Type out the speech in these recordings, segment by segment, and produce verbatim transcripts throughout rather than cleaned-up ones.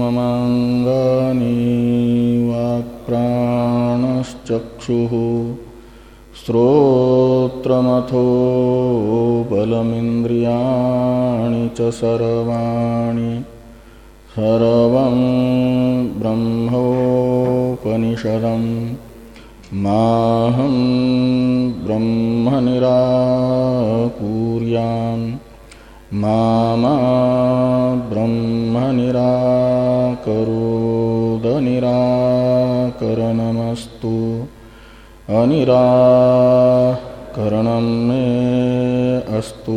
कर्ममांगानि वाक्प्राणश्चक्षुः श्रोत्रमथो बलमिन्द्रियाणि च सर्वाणि सर्वं ब्रह्मोपनिषदम् माहं ब्रह्म निराकुर्याम् मा मा ब्रह्म निराकरोद निराकरणमस्तु अनिराकरणं मे अस्तु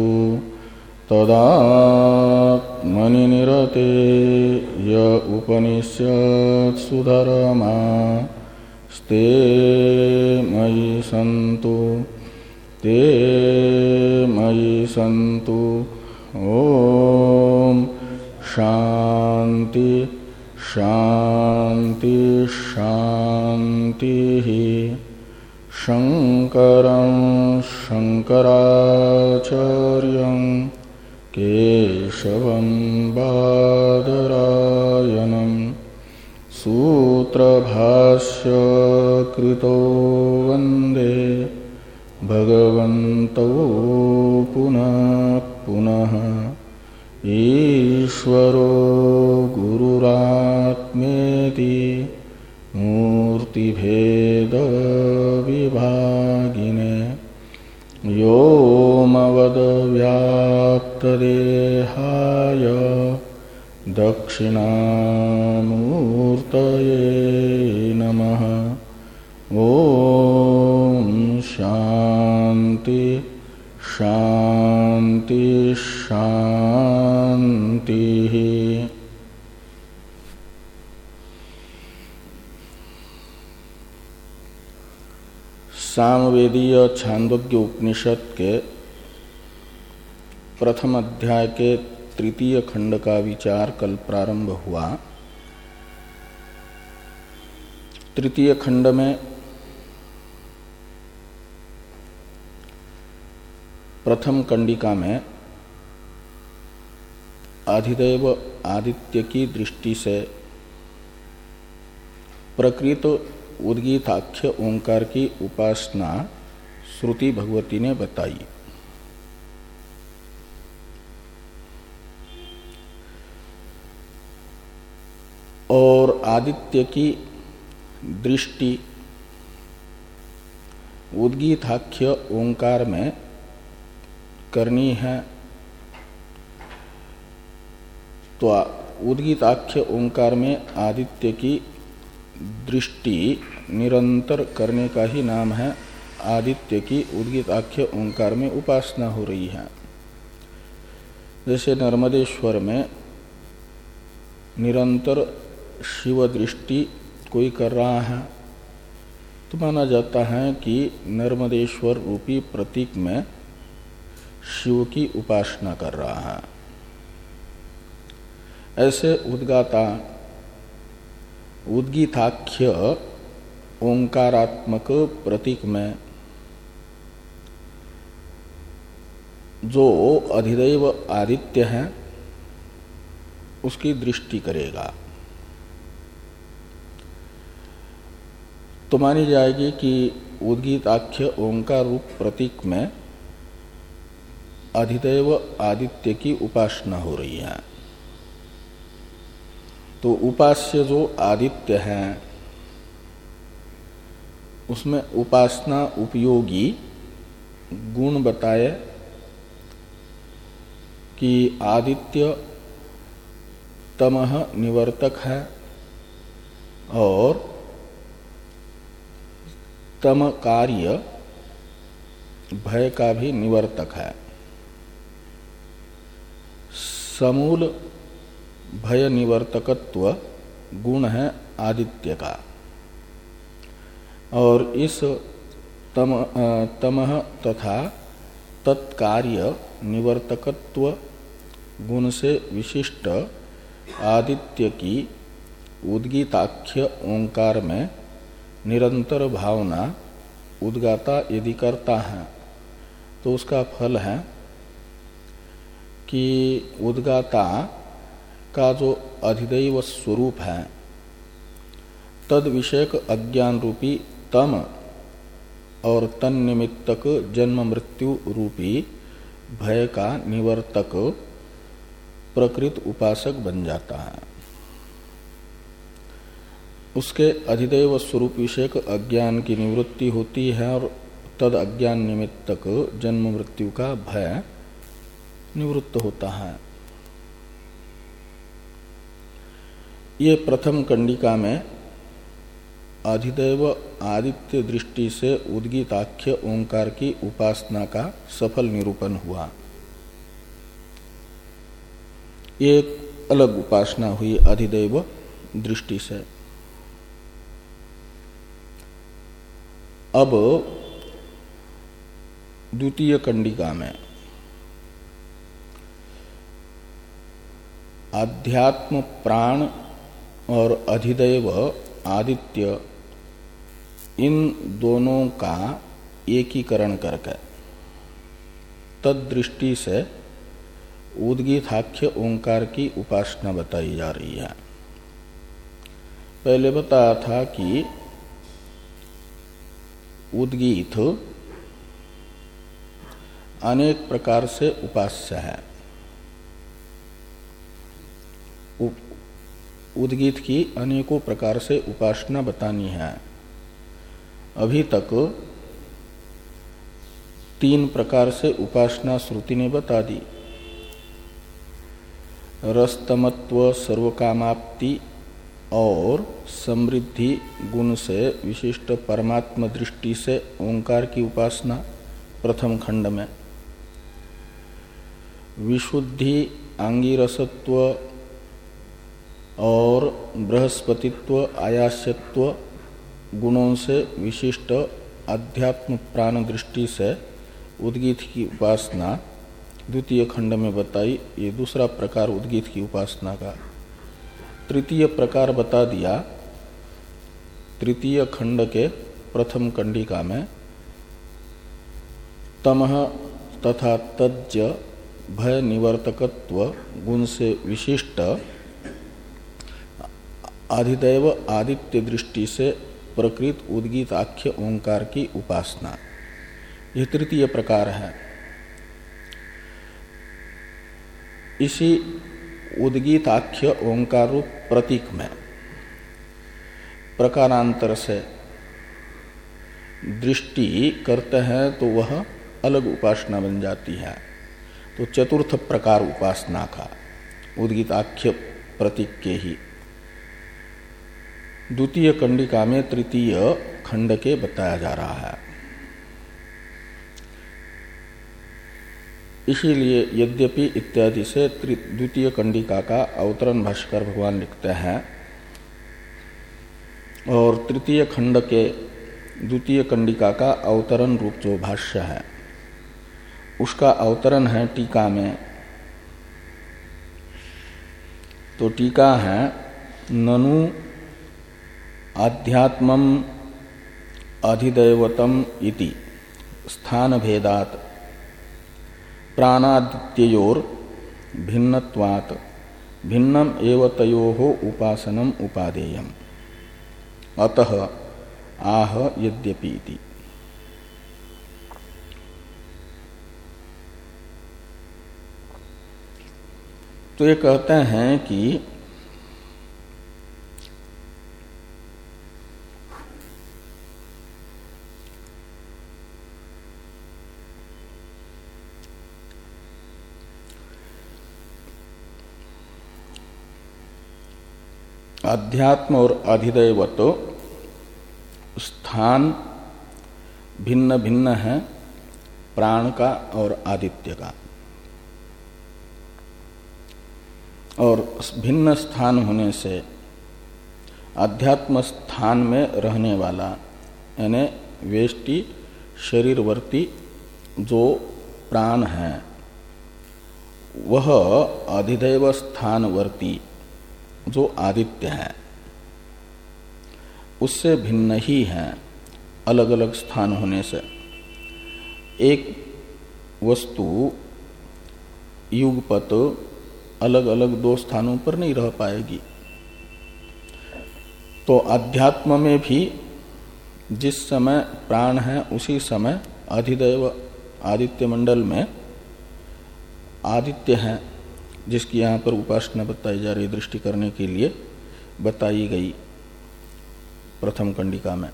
तदात्मनि निरते य उपनिषत्सु धर्मा स्ते मयि सन्तु ते मयि सन्तु। ओम शांति शांति शांति। शंकरं शंकराचार्यं केशवं बादरायणं सूत्रभाष्य कृतो वंदे भगवन्तौ पुनः पुनः। ईश्वरो गुरुरात्मेति मूर्तिभेद विभागिने व्योमवद व्याप्तदेहाय दक्षिणामूर्तये नमः। ओम शांति शांति शांति। सामवेदीय छांदोग्य उपनिषद के प्रथम अध्याय के तृतीय खंड का विचार कल प्रारंभ हुआ। तृतीय खंड में प्रथम कंडिका में अधिदैव आदित्य की दृष्टि से प्रकृत उद्गीताख्य ओंकार की उपासना श्रुति भगवती ने बताई। और आदित्य की दृष्टि उद्गीताख्य ओंकार में करनी है तो उद्गीताख्य ओंकार में आदित्य की दृष्टि निरंतर करने का ही नाम है। आदित्य की उद्गीताख्य ओंकार में उपासना हो रही है। जैसे नर्मदेश्वर में निरंतर शिव दृष्टि कोई कर रहा है तो माना जाता है कि नर्मदेश्वर रूपी प्रतीक में शिव की उपासना कर रहा है। ऐसे उद्गाता उद्गीताख्य ओंकारात्मक प्रतीक में जो अधिदैव आदित्य है उसकी दृष्टि करेगा तो मानी जाएगी कि उद्गीताख्य ओंकार रूप प्रतीक में अधिदैव आदित्य की उपासना हो रही है। तो उपास्य जो आदित्य है उसमें उपासना उपयोगी गुण बताए कि आदित्य तमह निवर्तक है और तम कार्य भय का भी निवर्तक है। समूल भय निवर्तकत्व गुण है आदित्य का और इस तम तमह तथा तत्कार्य निवर्तकत्व गुण से विशिष्ट आदित्य की उद्गीताख्य ओंकार में निरंतर भावना उद्गाता यदि करता है तो उसका फल है कि उद्गाता का जो अधिदैव स्वरूप है तद विषयक अज्ञान रूपी तम और तन्निमित्तक जन्म मृत्यु रूपी भय का निवर्तक प्रकृत उपासक बन जाता है। उसके अधिदैव स्वरूप विषयक अज्ञान की निवृत्ति होती है और तद अज्ञान निमित्तक जन्म मृत्यु का भय निवृत्त होता है। ये प्रथम कंडिका में अधिदैव आदित्य दृष्टि से उद्गीताख्य ओंकार की उपासना का सफल निरूपण हुआ। एक अलग उपासना हुई अधिदैव दृष्टि से। अब द्वितीय कंडिका में आध्यात्म प्राण और अधिदैव आदित्य इन दोनों का एकीकरण करके तद दृष्टि से उद्गीताख्य ओंकार की उपासना बताई जा रही है। पहले बताया था कि उद्गीत अनेक प्रकार से उपास्य है। उद्गीत की अनेकों प्रकार से उपासना बतानी है। अभी तक तीन प्रकार से उपासना श्रुति ने बता दी। रस्तमत्व सर्वकामाप्ति और समृद्धि गुण से विशिष्ट परमात्म दृष्टि से ओंकार की उपासना प्रथम खंड में, विशुद्धि आंगिरसत्व और बृहस्पतित्व आयास्यत्व गुणों से विशिष्ट अध्यात्म प्राण दृष्टि से उद्गीत की उपासना द्वितीय खंड में बताई। ये दूसरा प्रकार उद्गीत की उपासना का। तृतीय प्रकार बता दिया तृतीय खंड के प्रथम कंडिका में, तमः तथा तज्ज भय निवर्तकत्व गुण से विशिष्ट अधिदैव आदित्य दृष्टि से प्रकृत उद्गीताख्य ओंकार की उपासना, यह तृतीय प्रकार है। इसी उद्गीताख्य ओंकार रूप प्रतीक में प्रकारांतर से दृष्टि करते हैं तो वह अलग उपासना बन जाती है। तो चतुर्थ प्रकार उपासना का उद्गीताख्य प्रतीक के ही द्वितीय कंडिका में तृतीय खंड के बताया जा रहा है। इसीलिए यद्यपि इत्यादि से द्वितीय कंडिका का अवतरण भाष्कर भगवान लिखते हैं और तृतीय खंड के द्वितीय कंडिका का अवतरण रूप जो भाष्य है उसका अवतरण है टीका में। तो टीका है ननु आध्यात्मम अधिदैवतम इति स्थान भेदात प्राणादित्ययोर भिन्नत्वात् भिन्नम एव तयोः उपासनम उपादेयम् अतः आह यद्यपि इति। तो ये कहते हैं कि अध्यात्म और अधिदैवत स्थान भिन्न भिन्न है प्राण का और आदित्य का, और भिन्न स्थान होने से अध्यात्म स्थान में रहने वाला यानी वेष्टि शरीरवर्ती जो प्राण है वह अधिदैव स्थानवर्ती जो आदित्य है उससे भिन्न ही है अलग अलग स्थान होने से। एक वस्तु युगपत अलग अलग दो स्थानों पर नहीं रह पाएगी। तो अध्यात्म में भी जिस समय प्राण है उसी समय अधिदैव आदित्य मंडल में आदित्य है, जिसकी यहाँ पर उपासना बताई जा रही, दृष्टि करने के लिए बताई गई प्रथम कंडिका में।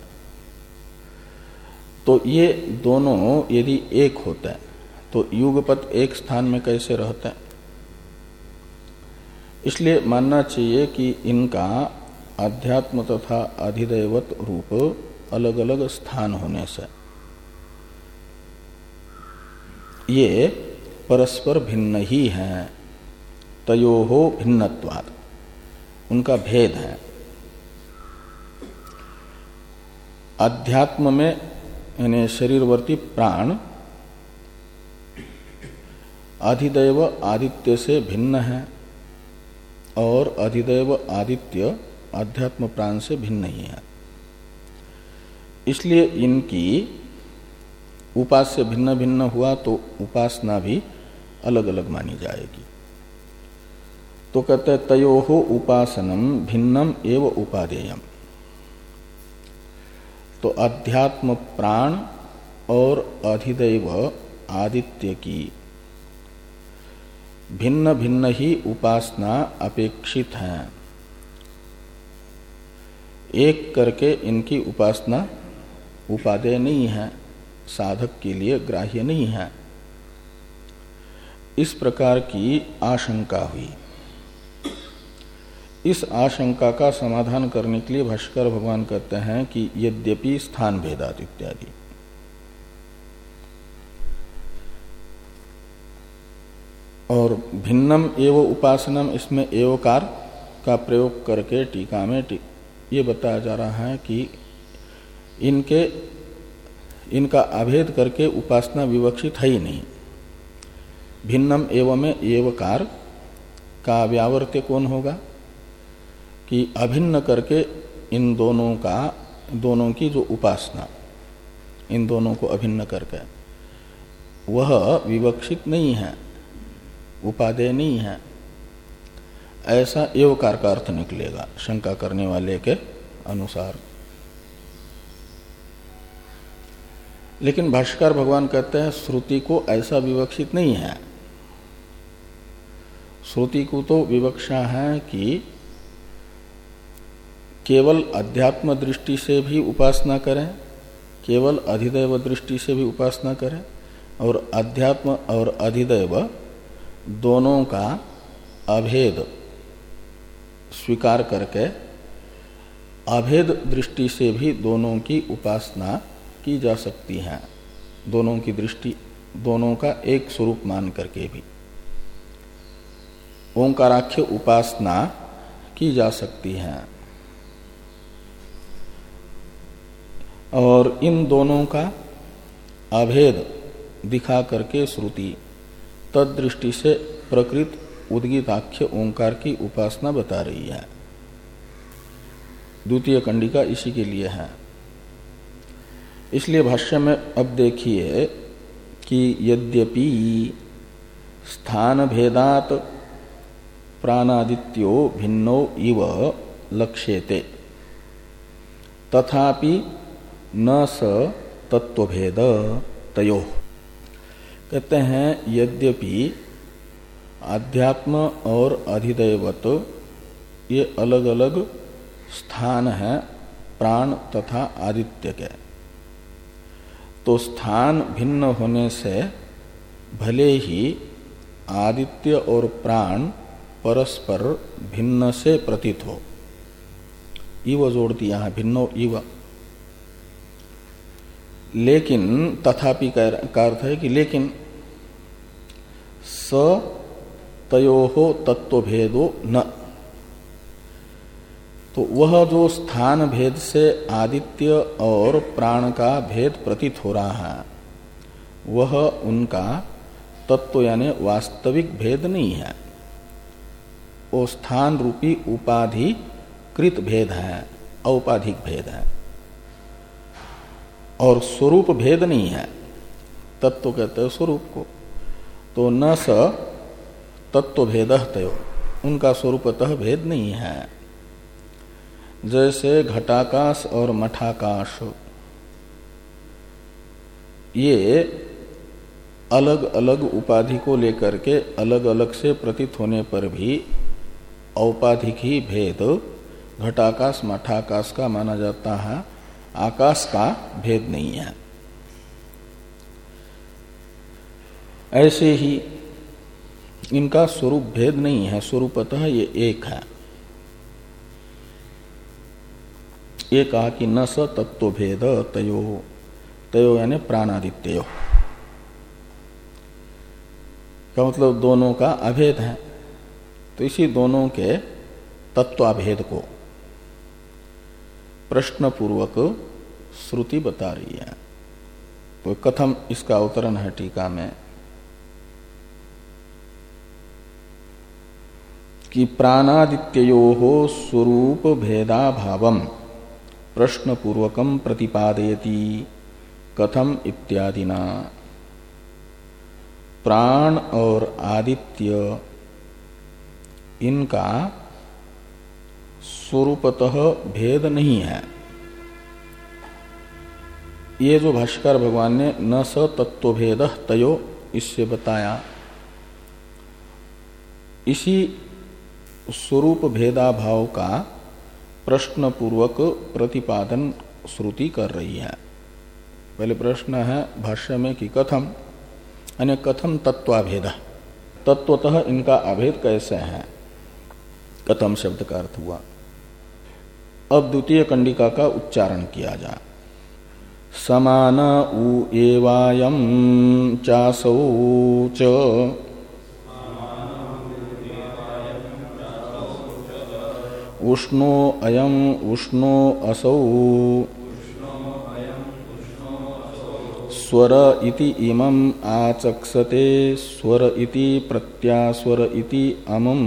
तो ये दोनों यदि एक होते हैं तो युगपत एक स्थान में कैसे रहते हैं? इसलिए मानना चाहिए कि इनका अध्यात्म तथा अधिदैवत रूप अलग अलग स्थान होने से ये परस्पर भिन्न ही हैं। तयोहो भिन्नत्वात्, उनका भेद है। अध्यात्म में यानी शरीरवर्ती प्राण अधिदैव आदित्य से भिन्न है और अधिदैव आदित्य अध्यात्म प्राण से भिन्न ही है। इसलिए इनकी उपास्य भिन्न भिन्न हुआ तो उपासना भी अलग अलग मानी जाएगी। तो कहते तयोहो उपासनम भिन्नम एव उपादेयम। तो अध्यात्म प्राण और अधिदैव आदित्य की भिन्न भिन्न ही उपासना अपेक्षित है। एक करके इनकी उपासना उपादेय नहीं है, साधक के लिए ग्राह्य नहीं है। इस प्रकार की आशंका हुई। इस आशंका का समाधान करने के लिए भाष्कर भगवान कहते हैं कि यद्यपि स्थान भेदात इत्यादि, और भिन्नम एव उपासनम, इसमें एवकार का प्रयोग करके टीका में टी, ये बताया जा रहा है कि इनके इनका अभेद करके उपासना विवक्षित है ही नहीं। भिन्नम एवं में एवकार का व्यावर्त्य कौन होगा कि अभिन्न करके इन दोनों का दोनों की जो उपासना, इन दोनों को अभिन्न करके वह विवक्षित नहीं है, उपादेय नहीं है, ऐसा एवकार का अर्थ निकलेगा शंका करने वाले के अनुसार। लेकिन भाष्यकार भगवान कहते हैं श्रुति को ऐसा विवक्षित नहीं है। श्रुति को तो विवक्षा है कि केवल अध्यात्म दृष्टि से भी उपासना करें, केवल अधिदैव दृष्टि से भी उपासना करें, और अध्यात्म और अधिदैव दोनों का अभेद स्वीकार करके अभेद दृष्टि से भी दोनों की उपासना की जा सकती है। दोनों की दृष्टि, दोनों का एक स्वरूप मान करके भी ओंकाराख्य उपासना की जा सकती है। और इन दोनों का अभेद दिखा करके श्रुति तद दृष्टि से प्रकृत उद्गीताख्य ओंकार की उपासना बता रही है। द्वितीय कंडिका इसी के लिए है। इसलिए भाष्य में अब देखिए कि यद्यपि स्थान भेदात प्राणादित्यो भिन्नो इव लक्ष्यते तथापि न स तत्वभेद तयो। कहते हैं यद्यपि आध्यात्म और अधिदैवत ये अलग अलग स्थान है प्राण तथा आदित्य के, तो स्थान भिन्न होने से भले ही आदित्य और प्राण परस्पर भिन्न से प्रतीत हो, इव जोड़ दिया है, भिन्नो इव, लेकिन तथापि का अर्थ है कि लेकिन स तयोहो तत्वभेदो न, तो वह जो स्थान भेद से आदित्य और प्राण का भेद प्रतीत हो रहा है वह उनका तत्व यानी वास्तविक भेद नहीं है, वो स्थान रूपी उपाधि कृत भेद है, औपाधिक भेद है और स्वरूप भेद नहीं है। तत्व कहते हैं स्वरूप को। तो न स तत्व भेद तयो, उनका स्वरूपतः भेद नहीं है। जैसे घटाकाश और मठाकाश ये अलग अलग उपाधि को लेकर के अलग अलग से प्रतीत होने पर भी औपाधिक ही भेद घटाकाश मठाकाश का माना जाता है, आकाश का भेद नहीं है। ऐसे ही इनका स्वरूप भेद नहीं है, स्वरूपतः ये एक है। ये कहा कि न स तत्व भेद तयो, तयो यानी प्राणादित्यो का मतलब दोनों का अभेद है। तो इसी दोनों के तत्वाभेद को प्रश्न पूर्वक श्रुति बता रही है। तो कथम इसका अवतरण है टीका में कि प्राणादित्योः स्वरूप भेदाभावम प्रश्न पूर्वकम प्रतिपादयति कथम इत्यादिना। प्राण और आदित्य इनका स्वरूपतः भेद नहीं है। ये जो भाष्यकार भगवान ने न स तत्व भेद तयो इससे बताया, इसी स्वरूप भेदाभाव का प्रश्न पूर्वक प्रतिपादन श्रुति कर रही है। पहले प्रश्न है भाष्य में कि कथम, यानी कथम तत्वाभेद, तत्वतः इनका अभेद कैसे है, कथम शब्द का अर्थ हुआ। अब द्वितीय कंडिका का उच्चारण किया जाए। समान उ एवायम चासौ च उष्णो अयम उष्णो असौ स्वर इति इमं आचक्षते स्वर इति प्रत्यास्वर इति अमम्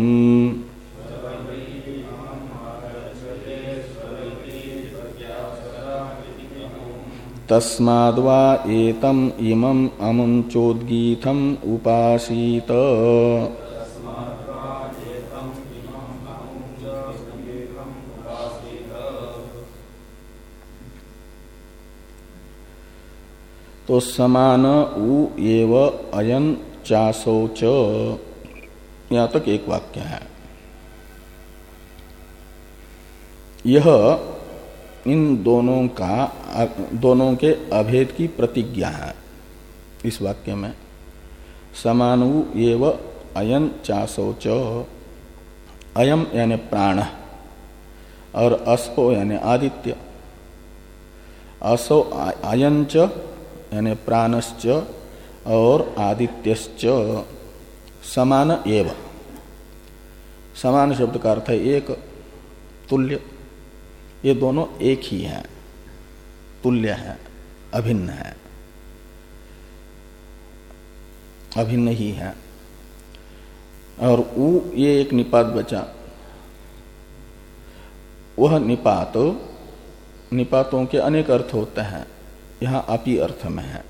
तस्माद्वा एतम इमं अमुं चोद्गीतम उपासीत। तो समान उ एव अयन चासौ च, यहाँ तक एक वाक्य है। यह इन दोनों का दोनों के अभेद की प्रतिज्ञा है। इस वाक्य में समान उ एव अयन चासौ च, अयम यानी प्राण और असो यानी आदित्य, असो अयन च यानी प्राणश्च और आदित्यश्च समान एव। समान शब्द का अर्थ है एक, तुल्य। ये दोनों एक ही हैं, तुल्य हैं, अभिन्न हैं, अभिन्न ही हैं। और उ ये एक निपात बचा, वह निपात, निपातों के अनेक अर्थ होते हैं, यहां अपि अर्थ में है।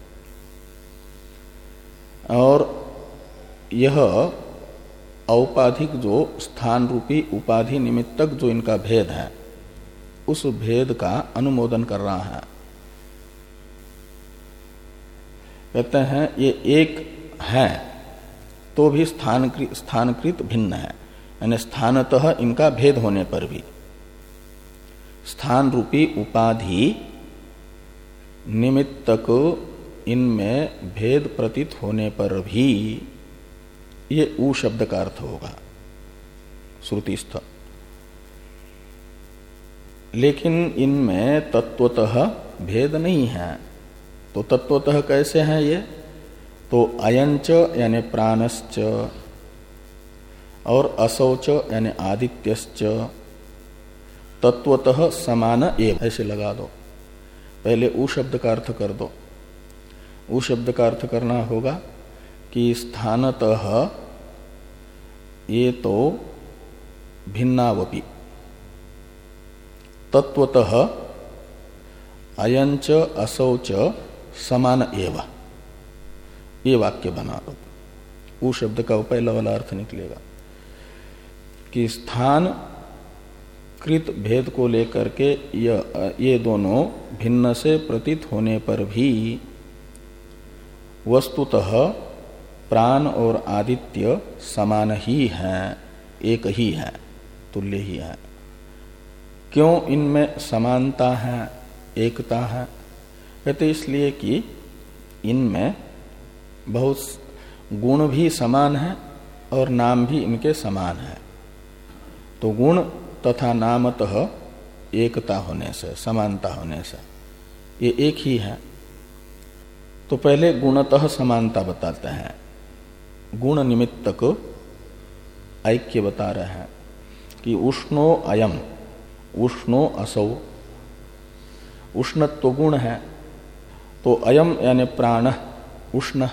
और यह औपाधिक जो स्थान रूपी उपाधि निमित्तक जो इनका भेद है, उस भेद का अनुमोदन कर रहा है। कहते हैं ये एक है तो भी स्थानकृत स्थानकृत भिन्न है, यानी स्थानतः इनका भेद होने पर भी, स्थान रूपी उपाधि निमित्तक इनमें भेद प्रतीत होने पर भी ये उ शब्द का अर्थ होगा श्रुतिस्थ। लेकिन इनमें तत्वतः भेद नहीं है। तो तत्वतः कैसे हैं ये? तो अयंच यानी प्राणश्च और असौच यानी आदित्यश्च तत्वतः समान एव, ऐसे लगा दो। पहले उ शब्द का अर्थ कर दो। उ शब्द का अर्थ करना होगा कि स्थानतः ये तो भिन्नावपि, तत्वतः अयंच असौच समान एव, ये वाक्य बना दो। उ शब्द का पहला वाला अर्थ निकलेगा कि स्थान कृत भेद को लेकर के ये दोनों भिन्न से प्रतीत होने पर भी वस्तुतः प्राण और आदित्य समान ही हैं, एक ही है, तुल्य ही है। क्यों इनमें समानता है, एकता है? कहते इसलिए कि इनमें बहुत गुण भी समान है और नाम भी इनके समान है। तो गुण तथा नामतः एकता होने से, समानता होने से ये एक ही है। तो पहले गुणतः समानता बताते हैं, गुण निमित्तक ऐक्य बता रहे हैं कि उष्णो अयम, उष्णो असौ। उष्णत्व गुण है, तो अयम यानी प्राण उष्ण,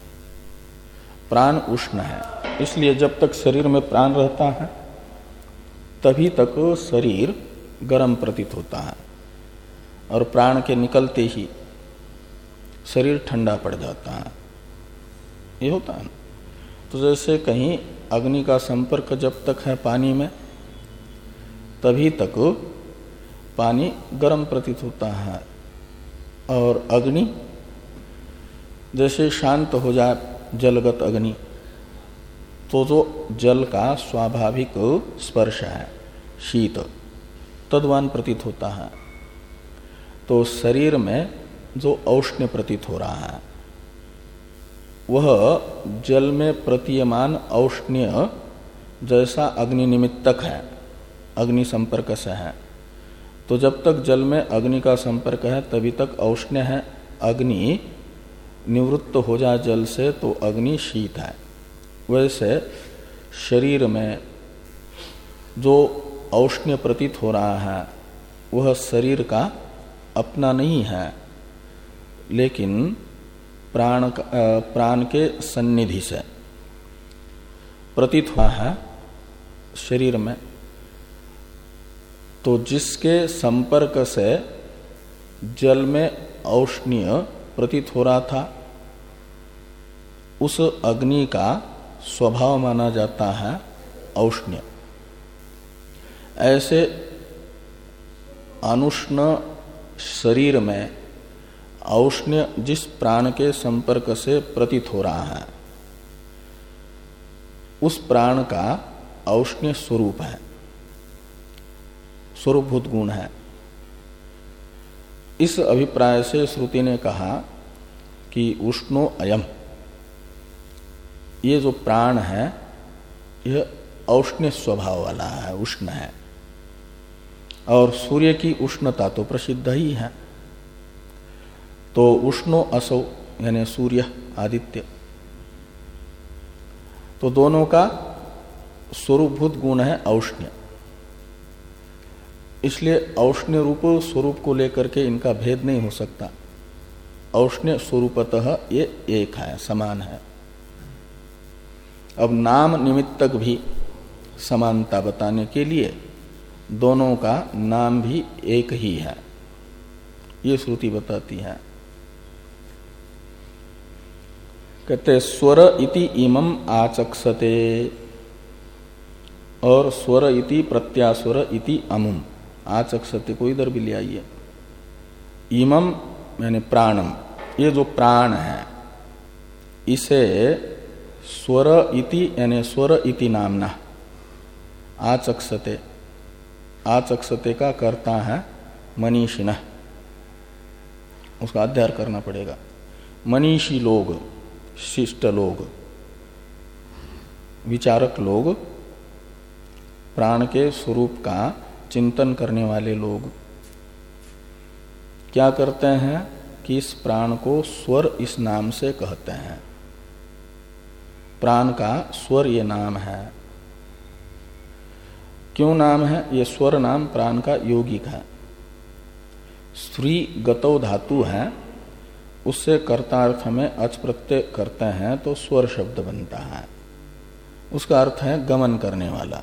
प्राण उष्ण है। इसलिए जब तक शरीर में प्राण रहता है तभी तक शरीर गर्म प्रतीत होता है, और प्राण के निकलते ही शरीर ठंडा पड़ जाता है। ये होता है। तो जैसे कहीं अग्नि का संपर्क जब तक है पानी में तभी तक पानी गर्म प्रतीत होता है, और अग्नि जैसे शांत हो जाए जलगत अग्नि, तो जो जल का स्वाभाविक स्पर्श है शीत तद्वान प्रतीत होता है। तो शरीर में जो औष्ण्य प्रतीत हो रहा है वह जल में प्रतीयमान औष्ण्य जैसा अग्नि निमित्तक है, अग्नि संपर्क से है। तो जब तक जल में अग्नि का संपर्क है तभी तक औष्ण्य है। अग्नि निवृत्त हो जाए जल से तो अग्नि शीत है। वैसे शरीर में जो औष्ण्य प्रतीत हो रहा है वह शरीर का अपना नहीं है, लेकिन प्राण प्राण के सन्निधि से प्रतीत हुआ है शरीर में। तो जिसके संपर्क से जल में औष्ण्य प्रतीत हो रहा था उस अग्नि का स्वभाव माना जाता है औष्ण्य। ऐसे अनुष्ण शरीर में औष्ण्य जिस प्राण के संपर्क से प्रतीत हो रहा है उस प्राण का औष्ण्य स्वरूप है, स्वरूपभूत गुण है। इस अभिप्राय से श्रुति ने कहा कि उष्णो अयम, ये जो प्राण है यह औष्ण्य स्वभाव वाला है, उष्ण है। और सूर्य की उष्णता तो प्रसिद्ध ही है। तो उष्णो असौ यानी सूर्य आदित्य, तो दोनों का स्वरूपभूत गुण है औष्ण्य। इसलिए औष्ण्य रूप स्वरूप को लेकर के इनका भेद नहीं हो सकता। औष्ण्य स्वरूपतः ये एक है, समान है। अब नाम निमित्तक भी समानता बताने के लिए दोनों का नाम भी एक ही है, ये श्रुति बताती है। कहते स्वर इति इमम आचक्षते, और स्वर इति प्रत्यास्वर इति अमुम, आचक्षते को इधर भी ले आइए। इमम यानी प्राणम, ये जो प्राण है इसे स्वर इति यानी स्वर इति नामना आचक्षते, आचक्षते का कर्ता है मनीषिणः, उसका अध्ययन करना पड़ेगा। मनीषी लोग, शिष्ट लोग, विचारक लोग, प्राण के स्वरूप का चिंतन करने वाले लोग क्या करते हैं कि इस प्राण को स्वर इस नाम से कहते हैं। प्राण का स्वर ये नाम है। क्यों नाम है? ये स्वर नाम प्राण का यौगिक है। स्त्री गतौ धातु है, उससे कर्तार्थ में अच प्रत्यय करते हैं तो स्वर शब्द बनता है। उसका अर्थ है गमन करने वाला।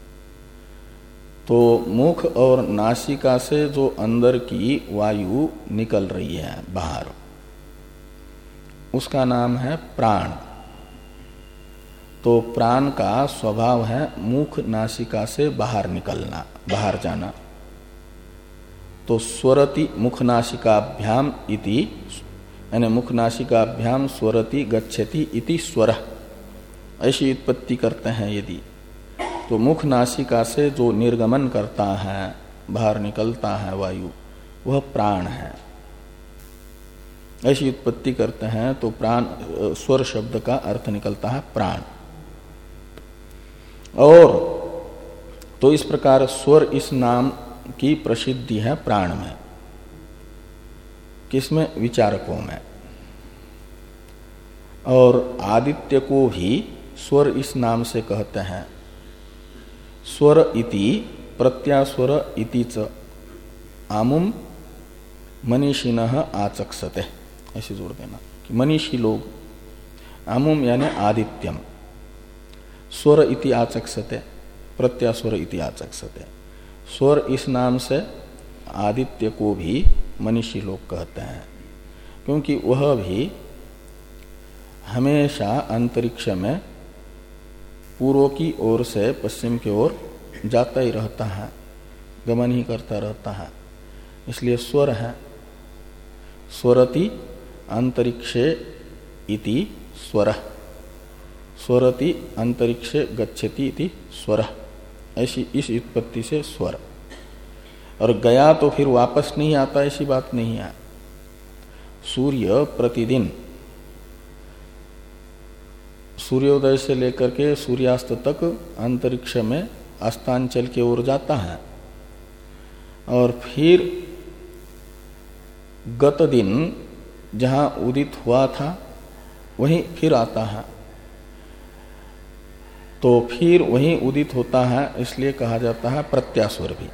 तो मुख और नासिका से जो अंदर की वायु निकल रही है बाहर, उसका नाम है प्राण। तो प्राण का स्वभाव है मुख नासिका से बाहर निकलना, बाहर जाना। तो स्वरति मुख नासिकाभ्याम इति, यानी मुख नासिकाभ्याम स्वरति गच्छति इति स्वर, ऐसी उत्पत्ति करते हैं यदि, तो मुख नासिका से जो निर्गमन करता है, बाहर निकलता है वायु, वह प्राण है। ऐसी उत्पत्ति करते हैं तो प्राण, स्वर शब्द का अर्थ निकलता है प्राण। और तो इस प्रकार स्वर इस नाम की प्रसिद्धि है प्राण में। किसमें? विचारकों में। और आदित्य को भी स्वर इस नाम से कहते हैं। स्वर इति प्रत्यास्वर इति च आमुम मनीषिणः आचक्षते, ऐसे जोड़ देना कि मनीषी लोग, आमुम यानी आदित्यम, स्वर इति आचक्षते, प्रत्यास्वर इति आचक्षते। स्वर इस नाम से आदित्य को भी मनीषी लोग कहते हैं, क्योंकि वह भी हमेशा अंतरिक्ष में पूर्व की ओर से पश्चिम की ओर जाता ही रहता है, गमन ही करता रहता है, इसलिए स्वर है। स्वरति अंतरिक्षे इति स्वर, स्वरति अंतरिक्षे गच्छति इति स्वर, ऐसी इस उत्पत्ति से स्वर। और गया तो फिर वापस नहीं आता, ऐसी बात नहीं है। सूर्य प्रतिदिन सूर्योदय से लेकर के सूर्यास्त तक अंतरिक्ष में अस्तांचल की ओर जाता है, और फिर गत दिन जहां उदित हुआ था वहीं फिर आता है। तो फिर वहीं उदित होता है, इसलिए कहा जाता है प्रत्यास्वर भी।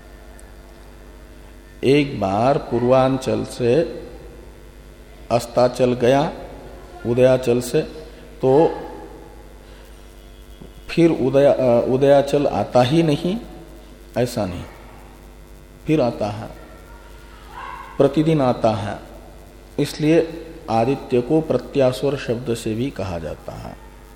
एक बार पूर्वांचल से अस्ताचल गया उदयाचल से, तो फिर उदय उदयाचल आता ही नहीं, ऐसा नहीं, फिर आता है, प्रतिदिन आता है। इसलिए आदित्य को प्रत्यास्वर शब्द से भी कहा जाता है।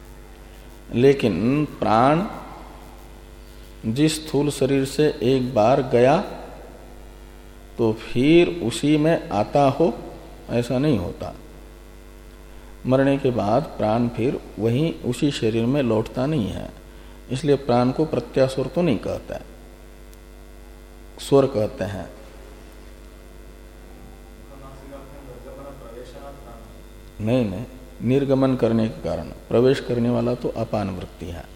लेकिन प्राण जिस स्थूल शरीर से एक बार गया तो फिर उसी में आता हो, ऐसा नहीं होता। मरने के बाद प्राण फिर वहीं उसी शरीर में लौटता नहीं है, इसलिए प्राण को प्रत्यास्वर तो नहीं कहता है, स्वर कहते हैं। नहीं नहीं, निर्गमन करने के कारण, प्रवेश करने वाला तो अपान वृत्ति है।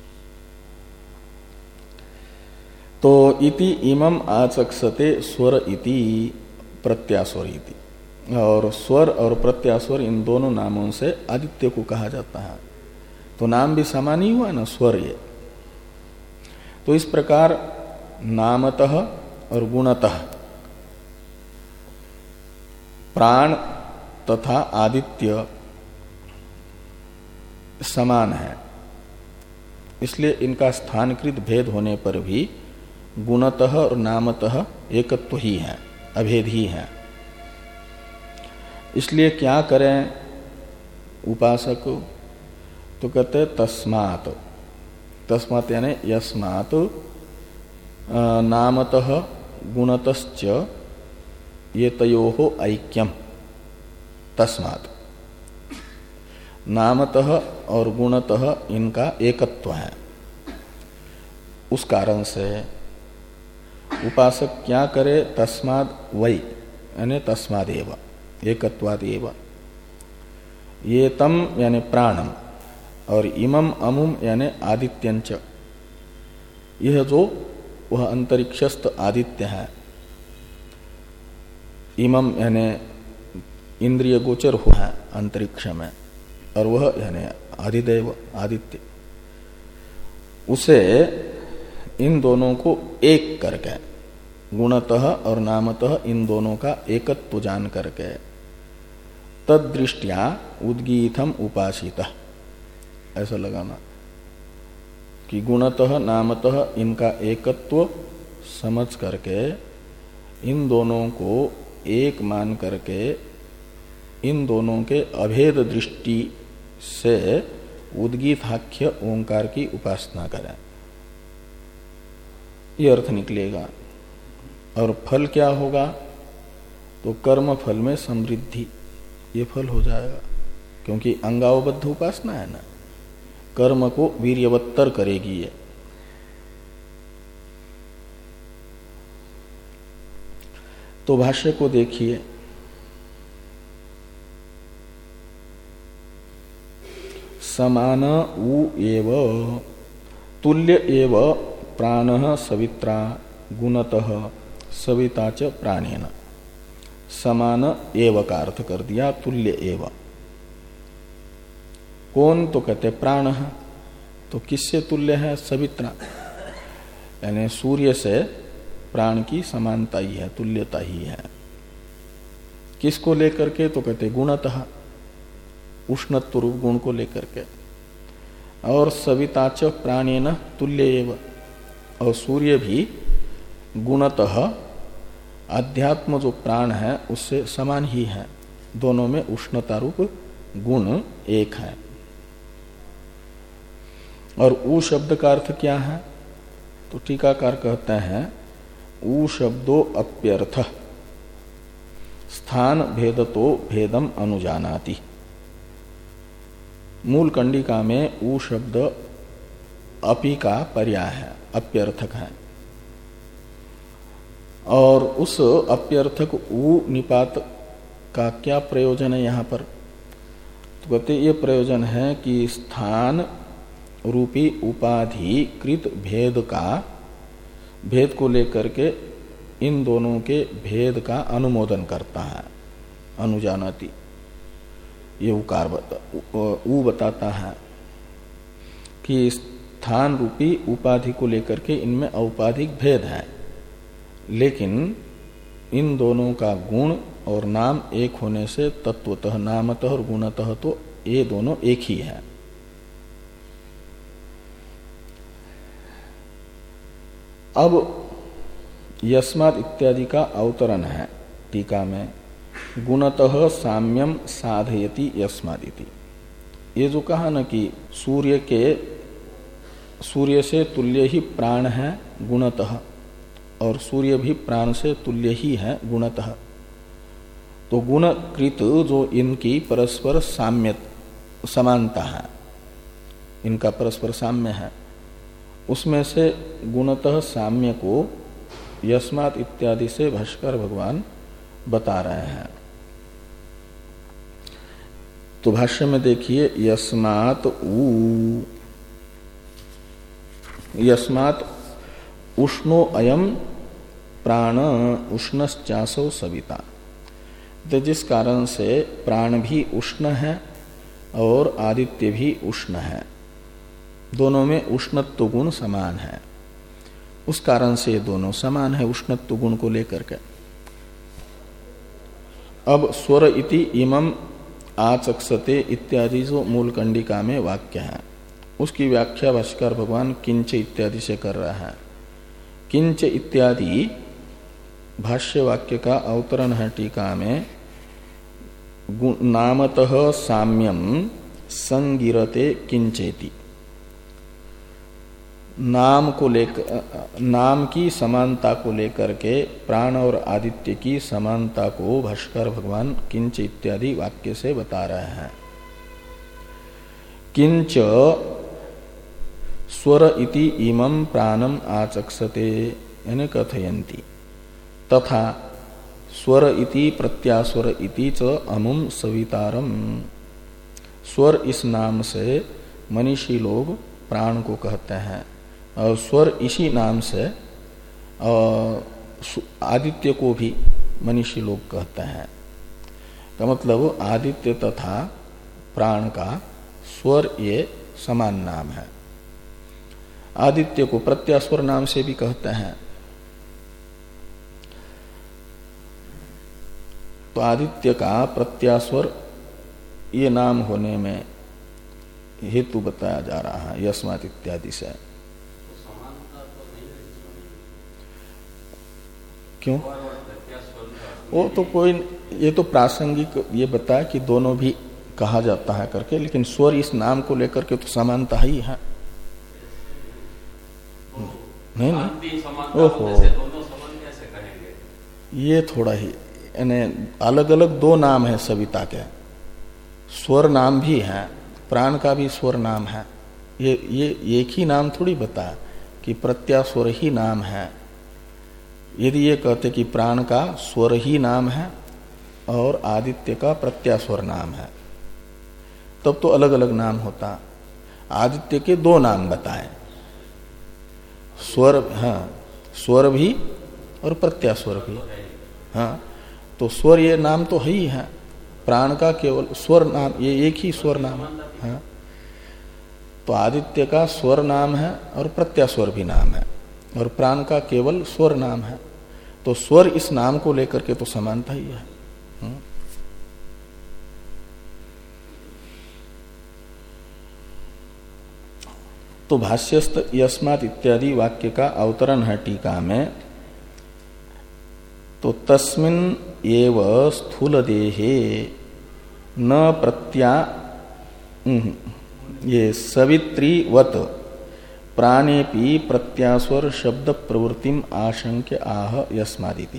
तो इति इमम आचक्षते स्वर इति प्रत्यास्वर इति, और स्वर और प्रत्यास्वर इन दोनों नामों से आदित्य को कहा जाता है। तो नाम भी समान ही हुआ ना, स्वर ये। तो इस प्रकार नामतः और गुणतः प्राण तथा आदित्य समान है, इसलिए इनका स्थानकृत भेद होने पर भी गुणतः और नामतः एकत्व ही है, अभेद ही है। इसलिए क्या करें उपासक? तो कहते तस्मात्, तस्मात् यानी यस्मात् नामतः गुणतश्च ये तयोः ऐक्यम, तस्मात् नामतः और गुणतः इनका एकत्व है। उस कारण से उपासक क्या करे? तस्माद् वै यानी तस्मादेव, एकत्वादेव, ये तम यानी प्राणम, और इमम अमुम यानी आदित्यंच, यह जो वह अंतरिक्षस्थ आदित्य है, इमम यानी इंद्रिय गोचर हुआ है अंतरिक्ष में, और वह यानी आदिदेव आदित्य, उसे इन दोनों को एक करके, गुणतः और नामतः इन दोनों का एकत्व जान करके, तदृष्टिया उद्गीतम उपासितः, ऐसा लगाना कि गुणतः नामतः इनका एकत्व समझ करके इन दोनों को एक मान करके इन दोनों के अभेद दृष्टि से उद्गीताख्य ओंकार की उपासना करें, ये अर्थ निकलेगा। और फल क्या होगा? तो कर्म फल में समृद्धि, ये फल हो जाएगा, क्योंकि अंगावबद्ध उपासना है ना, कर्म को वीर्यवत्तर करेगी ये। तो भाष्य को देखिए, समान उ एव तुल्य एव प्राणः सवित्रा गुणतः सविता च प्राणेन। समान एव का अर्थ कर दिया, तुल्य एव। कौन? तो कहते प्राण। तो किससे तुल्य है? सवित्रा, यानी सूर्य से प्राण की समानता ही है, तुल्यता ही है। किसको लेकर के? तो कहते गुणतः, उष्णत्व रूप गुण को लेकर के। और सविता च प्राणेन तुल्य एव, और सूर्य भी गुणतः अध्यात्म जो प्राण है उससे समान ही है, दोनों में उष्णता रूप गुण एक है। और ऊ शब्द का अर्थ क्या है? तो टीकाकार कहते हैं ऊ शब्दो अप्यर्थ स्थान भेदतो भेदम अनुजानाति। मूल कंडिका में ऊ शब्द अपि का पर्याय है, अप्यर्थक है। और उस अप्यर्थक ऊ निपात का क्या प्रयोजन है यहाँ पर? तो कहते ये प्रयोजन है कि स्थान रूपी उपाधि कृत भेद का, भेद को लेकर के इन दोनों के भेद का अनुमोदन करता है, अनुजानाति। ये उकार बता, ऊ बताता है कि स्थान रूपी उपाधि को लेकर के इनमें औपाधिक भेद है, लेकिन इन दोनों का गुण और नाम एक होने से तत्वतः, नामतः और गुणतः तो ये दोनों एक ही है। अब यस्मात् इत्यादि का अवतरण है टीका में, गुणतः साम्यम साधयति यस्मादिति। ये जो कहा ना कि सूर्य के, सूर्य से तुल्य ही प्राण है गुणतः, और सूर्य भी प्राण से तुल्य ही है गुणतः। तो गुणकृत जो इनकी परस्पर साम्य समानता है, इनका परस्पर साम्य है, उसमें से गुणतः साम्य को यस्मात् इत्यादि से भाष्कर भगवान बता रहे हैं। तो भाष्य में देखिए, यस्मात् ऊ, यस्मात् उष्णो अयम प्राण उष्णश्चासो सविता। तो जिस कारण से प्राण भी उष्ण है और आदित्य भी उष्ण है, दोनों में उष्णत्व गुण समान है, उस कारण से ये दोनों समान है उष्णत्व गुण को लेकर के। अब स्वर इति इमं आचक्षते इत्यादि जो मूल कंडिका में वाक्य है, उसकी व्याख्या भाष्कर भगवान किंच इत्यादि से कर रहा है। किंच इत्यादि भाष्य वाक्य का अवतरण है टीका में, नामतः साम्यम संगिरते किंचेति। नाम को लेकर, नाम की समानता को लेकर के प्राण और आदित्य की समानता को भाष्कर भगवान किंच इत्यादि वाक्य से बता रहे हैं। किंच स्वर इति इमं प्राणम आचक्षते यानी कथयन्ति, तथा स्वर इति प्रत्यास्वर इति च अमुम सवितारम। स्वर इस नाम से मनीषी लोग प्राण को कहते हैं, और स्वर इसी नाम से आदित्य को भी मनीषी लोग कहते हैं। का मतलब आदित्य तथा प्राण का स्वर ये समान नाम है। आदित्य को प्रत्यास्वर नाम से भी कहते हैं। तो आदित्य का प्रत्यास्वर ये नाम होने में हेतु बताया जा रहा है यस्मात् इत्यादि से। क्यों? वो तो कोई, ये तो प्रासंगिक ये बताया कि दोनों भी कहा जाता है करके, लेकिन स्वर इस नाम को लेकर के तो समानता ही है। नहीं नहीं, ओहो, ये थोड़ा ही यानी अलग अलग दो नाम है सविता के। स्वर नाम भी है, प्राण का भी स्वर नाम है। ये ये एक ही नाम थोड़ी बताया कि प्रत्यास्वर ही नाम है। यदि ये कहते कि प्राण का स्वर ही नाम है और आदित्य का प्रत्यास्वर नाम है, तब तो अलग अलग नाम होता। आदित्य के दो नाम बताए, स्वर, हाँ, स्वर भी और प्रत्यास्वर भी। हाँ, तो स्वर ये नाम तो है ही है, प्राण का केवल स्वर नाम, ये एक ही स्वर नाम है। हाँ, तो आदित्य का स्वर नाम है और प्रत्यास्वर भी नाम है, और प्राण का केवल स्वर नाम है। तो स्वर इस नाम को लेकर के तो समानता ही है। हुँ? तो भाष्यस्थ यस्मात् इत्यादि वाक्य का अवतरण है टीका में। तो तस्मिन् एव स्थूल देहे न प्रत्या ये सवित्रीवत प्राणेपि प्रत्यास्वर शब्द प्रवृत्तिम आशंक्य आह यस्मादिति।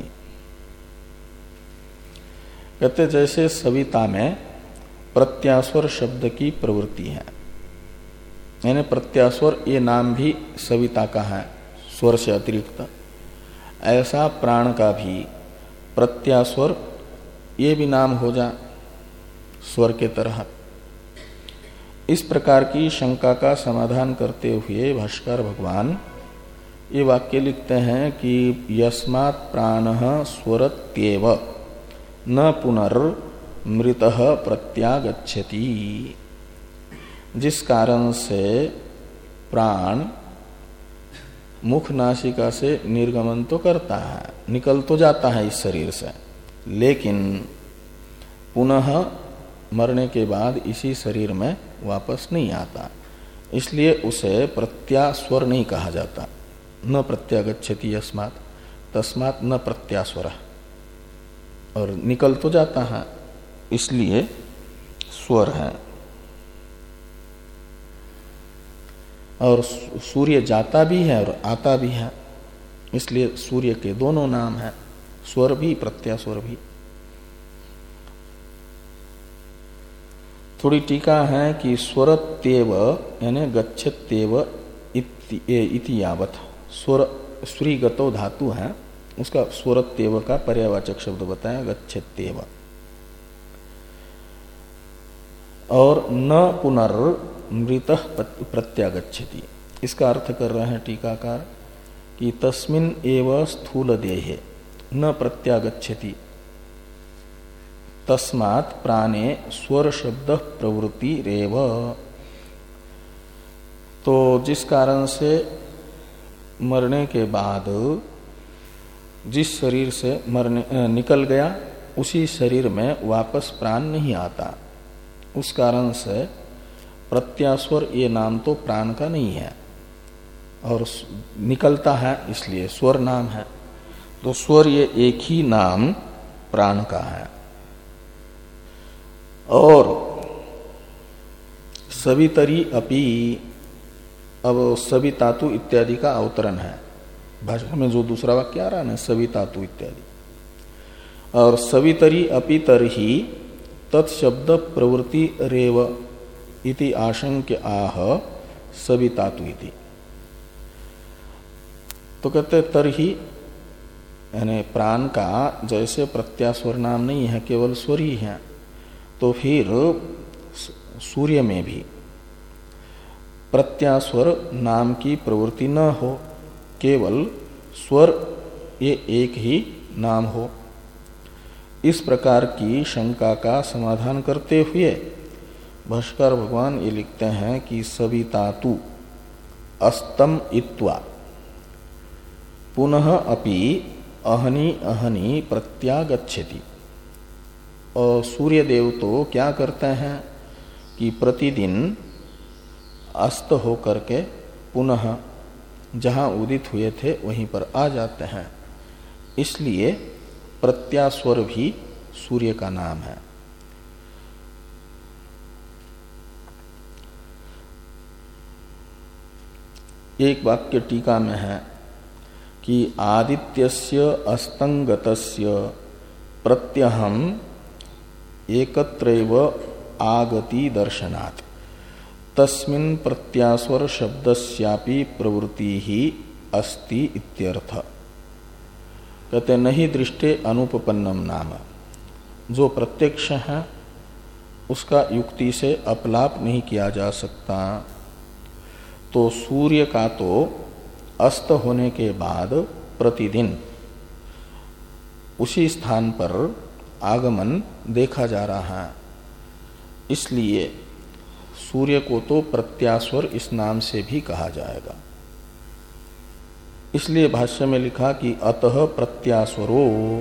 कहते जैसे सविता में प्रत्यास्वर शब्द की प्रवृत्ति है, यानी प्रत्यास्वर ये नाम भी सविता का है स्वर से अतिरिक्त, ऐसा प्राण का भी प्रत्यास्वर ये भी नाम हो जा स्वर के तरह। इस प्रकार की शंका का समाधान करते हुए भाष्कर भगवान ये वाक्य लिखते हैं कि यस्मात् प्राणः स्वरत्येव न पुनर्मृतः प्रत्यागच्छति। जिस कारण से प्राण मुख नासिका से निर्गमन तो करता है, निकल तो जाता है इस शरीर से, लेकिन पुनः मरने के बाद इसी शरीर में वापस नहीं आता, इसलिए उसे प्रत्यास्वर नहीं कहा जाता। न प्रत्यागच्छति यस्मात्, तस्मात् न प्रत्यास्वर, और निकल तो जाता है इसलिए स्वर है। और सूर्य जाता भी है और आता भी है, इसलिए सूर्य के दोनों नाम है, स्वर भी प्रत्यास्वर भी। थोड़ी टीका है कि स्वरत्येव यानी गच्छत्येव इति, इति यावत, स्वर श्रीगतो धातु है, उसका स्वरत्येव का पर्यावाचक शब्द बताया गच्छत्येव। और न पुनर्मृत प्रत्यागच्छति, इसका अर्थ कर रहे हैं टीकाकार कि तस्मिन् एव स्थूल देहे न प्रत्यागच्छति, तस्मात् प्राणे स्वर शब्द प्रवृत्ति रेव। तो जिस कारण से मरने के बाद जिस शरीर से मरने निकल गया उसी शरीर में वापस प्राण नहीं आता, उस कारण से प्रत्यास्वर ये नाम तो प्राण का नहीं है और निकलता है इसलिए स्वर नाम है। तो स्वर ये एक ही नाम प्राण का है। और सवितरी अपि, अब सवितातु इत्यादि का अवतरण है भाषा में, जो दूसरा वाक्य आ रहा है ना सवितातु इत्यादि। और सवितरी अपि तरहि तत्शब्द प्रवृत्ति रेव इति आशंक्य आह सवितातु इति। तो कहते तरहि यानी प्राण का जैसे प्रत्यास्वर नाम नहीं है, केवल स्वर ही है, तो फिर सूर्य में भी प्रत्यास्वर नाम की प्रवृत्ति न हो, केवल स्वर ये एक ही नाम हो। इस प्रकार की शंका का समाधान करते हुए भाष्कर भगवान ये लिखते हैं कि सवितातु अस्तम इत्वा पुनः अपि अहनि अहनि प्रत्यागच्छति। और सूर्य देव तो क्या करते हैं कि प्रतिदिन अस्त होकर के पुनः जहाँ उदित हुए थे वहीं पर आ जाते हैं, इसलिए प्रत्यास्वर भी सूर्य का नाम है। एक वाक्य टीका में है कि आदित्यस्य अस्तंगतस्य प्रत्यहम एकत्रैव आगति दर्शनात् तस्मिन् प्रत्यास्वर शब्दस्यापि प्रवृत्ति ही अस्ति इत्यर्थ। कहते नहीं दृष्टे अनुपपन्नम नाम, जो प्रत्यक्ष है उसका युक्ति से अपलाप नहीं किया जा सकता। तो सूर्य का तो अस्त होने के बाद प्रतिदिन उसी स्थान पर आगमन देखा जा रहा है, इसलिए सूर्य को तो प्रत्यास्वर इस नाम से भी कहा जाएगा। इसलिए भाष्य में लिखा कि अतः प्रत्यास्वरो,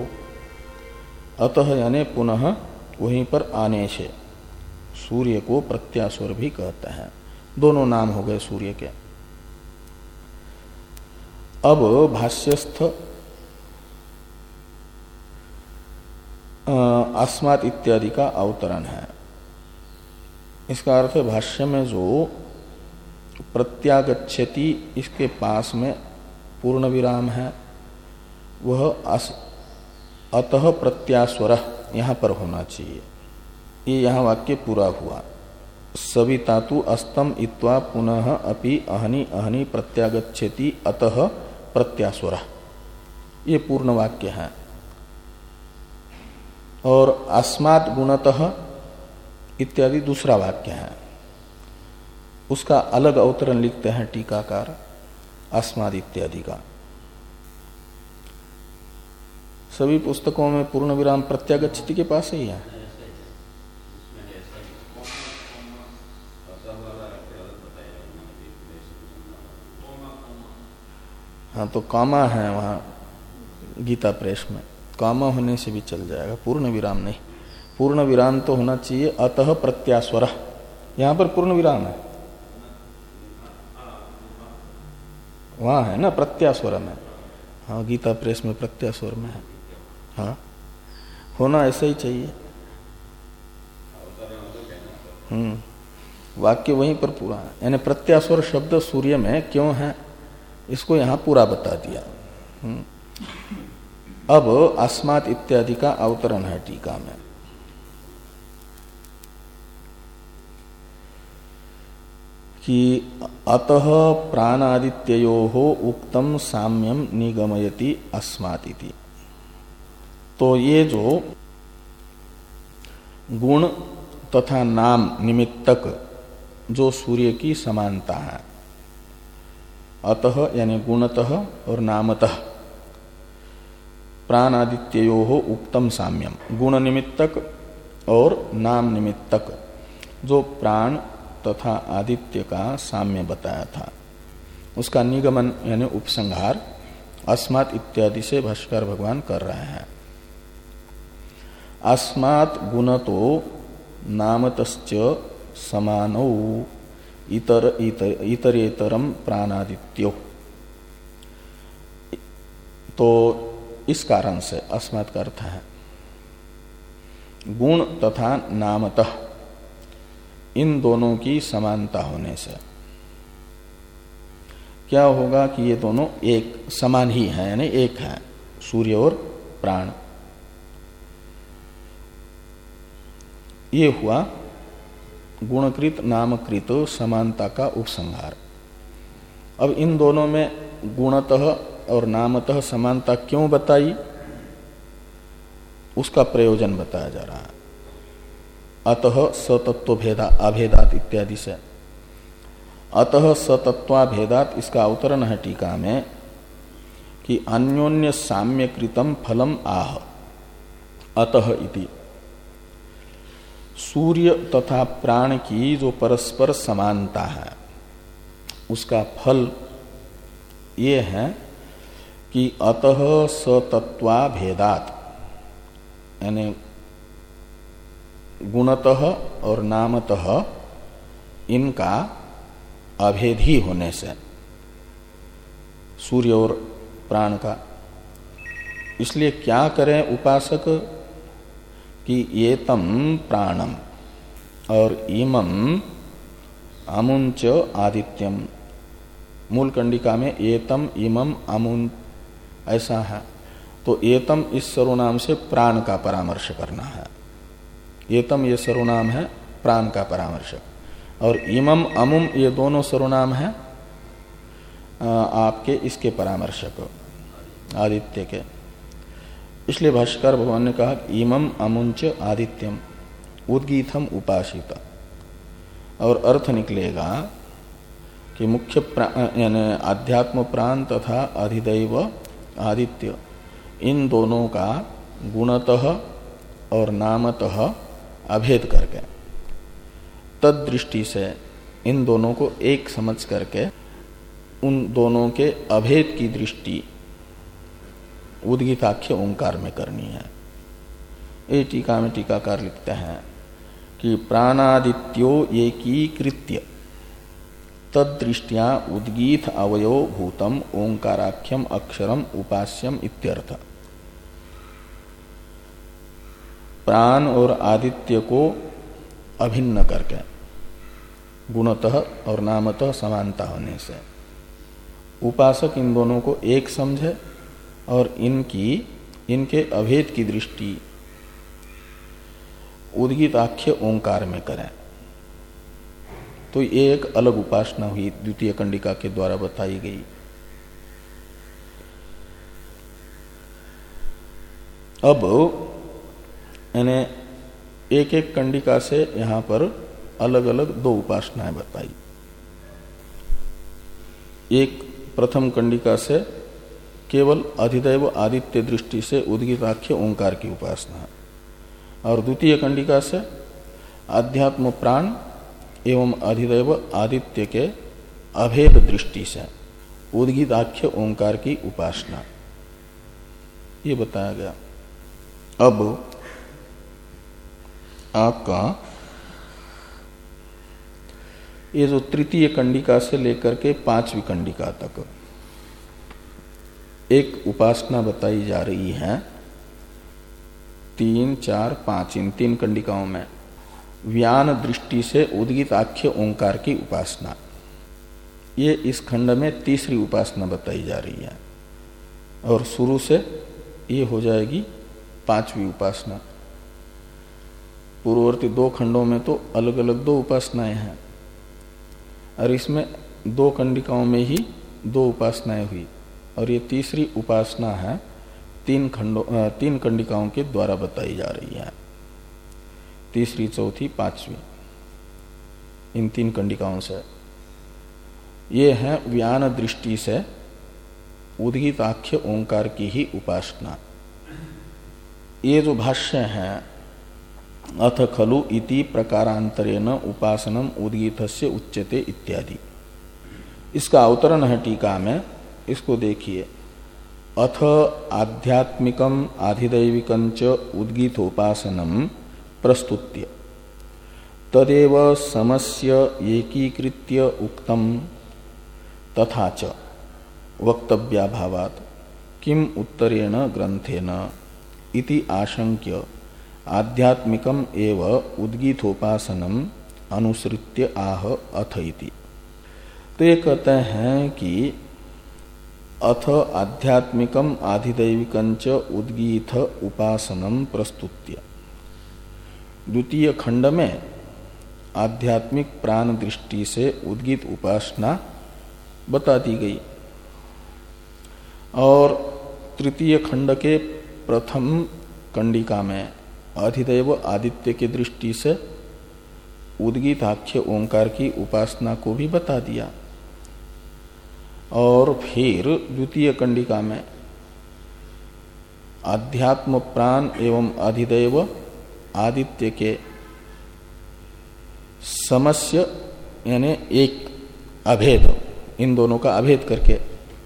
अतः यानी पुनः वहीं पर आने से सूर्य को प्रत्यास्वर भी कहते हैं। दोनों नाम हो गए सूर्य के। अब भाष्यस्थ अस्मात् इत्यादि का अवतरण है। इसका अर्थ भाष्य में जो प्रत्यागच्छति इसके पास में पूर्ण विराम है, वह अतः प्रत्यास्वर यहाँ पर होना चाहिए। ये यहाँ वाक्य पूरा हुआ। सवितातु अस्तम इत्वा पुनः अपि अहनि अहनि प्रत्यागच्छति अतः प्रत्यास्वर, ये पूर्ण वाक्य है। और अस्मात् गुणतः इत्यादि दूसरा वाक्य है, उसका अलग अवतरण लिखते हैं टीकाकार अस्मात् इत्यादि का। सभी पुस्तकों में पूर्ण विराम प्रत्यागच्छति के पास ही है। हाँ, तो कामा है वहाँ गीता प्रेस में, कामा होने से भी चल जाएगा, पूर्ण विराम नहीं। पूर्ण विराम तो होना चाहिए अतः प्रत्यास्वर, यहाँ पर पूर्ण विराम है, वहाँ है ना प्रत्यास्वर में। हाँ, गीता प्रेस में प्रत्यास्वर में है। हाँ, होना ऐसा ही चाहिए। हम्म वाक्य वहीं पर पूरा है, यानी प्रत्यास्वर शब्द सूर्य में क्यों है इसको यहाँ पूरा बता दिया। अब अस्मात् इत्यादि का अवतरण है टीका में। कि अतः प्राणादित्ययोः उक्तम साम्यम निगमयति अस्मात् इति। तो ये जो गुण तथा नाम निमित्तक जो सूर्य की समानता है, अतः यानी गुणतः और नामतः प्राणादित्ययोः उक्तम साम्यम, गुण निमित्तक और नाम निमित्तक जो प्राण तथा आदित्य का साम्य बताया था, उसका निगमन यानी उपसंहार अस्मात् इत्यादि से भाष्यकार भगवान कर रहे हैं। अस्मात् गुणतो नामतश्च समानौ इतर इतर इतरेतरम प्राणादित्यो। तो इस कारण से अस्मात् का अर्थ है गुण तथा नामतः, इन दोनों की समानता होने से क्या होगा कि ये दोनों एक समान ही हैं, यानी एक है, सूर्य और प्राण। ये हुआ गुणकृत नामकृत समानता का उपसंहार। अब इन दोनों में गुणतः और नामतः समानता क्यों बताई, उसका प्रयोजन बताया जा रहा है। अतः सतत्व भेदा अभेदात इत्यादि से। अतः सतत्वाभेदात इसका अवतरण है टीका में कि अन्योन्य साम्यकृतम फलम आह अतः इति। सूर्य तथा प्राण की जो परस्पर समानता है उसका फल ये है कि अतः सतत्वाभेदात, यानी गुणतः और नामतः इनका अभेद ही होने से, सूर्य और प्राण का। इसलिए क्या करें उपासक कि ये तम प्राणम और इमं अमुंच आदित्यम, मूल कंडिका में एतम इमम अमुन ऐसा है, तो एतम इस सर्वनाम से प्राण का परामर्श करना है। एतम ये सर्वनाम है प्राण का परामर्शक, और इमम अमुम ये दोनों सर्वनाम है आपके इसके परामर्शक आदित्य के। इसलिए भाष्यकार भगवान ने कहा इमम अमुंच आदित्यम उद्गीतम उपासिता, और अर्थ निकलेगा कि मुख्य यानी आध्यात्म प्राण तथा अधिदैव आदित्य इन दोनों का गुणतः और नामतः अभेद करके तद दृष्टि से इन दोनों को एक समझ करके उन दोनों के अभेद की दृष्टि उद्गीताख्य ओंकार में करनी है। ये टीका में टीकाकार लिखते हैं कि प्राणादित्यो एकीकृत्य तदृष्टिया उद्गीत अवयो भूतम ओंकाराख्यम अक्षरम उपास्यम इत्यर्थ। प्राण और आदित्य को अभिन्न करके गुणतः और नामतः समानता होने से उपासक इन दोनों को एक समझे और इनकी इनके अभेद की दृष्टि उद्गीताख्य ओंकार में करें। तो ये एक अलग उपासना हुई, द्वितीय कंडिका के द्वारा बताई गई। अब यानी एक एक कंडिका से यहां पर अलग अलग दो उपासनाएं बताई। एक प्रथम कंडिका से केवल अधिदैव आदित्य दृष्टि से उद्गीताख्य ओंकार की उपासना, और द्वितीय कंडिका से आध्यात्म प्राण एवं अधिदैव आदित्य के अभेद दृष्टि से उद्गीताख्य ओंकार की उपासना, ये बताया गया। अब आपका ये जो तृतीय कंडिका से लेकर के पांचवी कंडिका तक एक उपासना बताई जा रही है। तीन चार पांच इन तीन कंडिकाओं में व्यान दृष्टि से उद्गीताख्य ओंकार की उपासना, ये इस खंड में तीसरी उपासना बताई जा रही है, और शुरू से ये हो जाएगी पांचवी उपासना। पूर्ववर्ती दो खंडों में तो अलग अलग दो उपासनाएं हैं, और इसमें दो कंडिकाओं में ही दो उपासनाएं हुई, और ये तीसरी उपासना है तीन खंडों तीन कंडिकाओं के द्वारा बताई जा रही है। तीसरी चौथी पांचवी इन तीन कंडिकाओं से ये है व्यान दृष्टि से उद्गीताख्य ओंकार की ही उपासना। ये जो भाष्य है अथ खलु इति प्रकारांतरेण उपासनम उद्गीतस्य उच्यते इत्यादि, इसका अवतरण है टीका में। इसको देखिए, अथ आध्यात्मिकम आधिदैविकंच उद्गीतोपासनम प्रस्तुत्य तदेव समस्य एकीकृत्य उक्तम तथा च वक्तव्याभावात् किम उत्तरेण ग्रंथेन इति आशंक्य आध्यात्मिकम एव उद्गीतोपासनम अनुसृत्य आह अथ इति। तो ये कहते हैं कि अथ आध्यात्मिकम आधिदैविकंच उद्गीत उपासनम प्रस्तुत्य, द्वितीय खंड में आध्यात्मिक प्राण दृष्टि से उद्गीत उपासना बता दी गई, और तृतीय खंड के प्रथम कंडिका में अधिदैव आदित्य की दृष्टि से उद्गीताख्य ओंकार की उपासना को भी बता दिया। और फिर द्वितीय कंडिका में आध्यात्म प्राण एवं अधिदैव आदित्य के समस्य यानी एक अभेद, इन दोनों का अभेद करके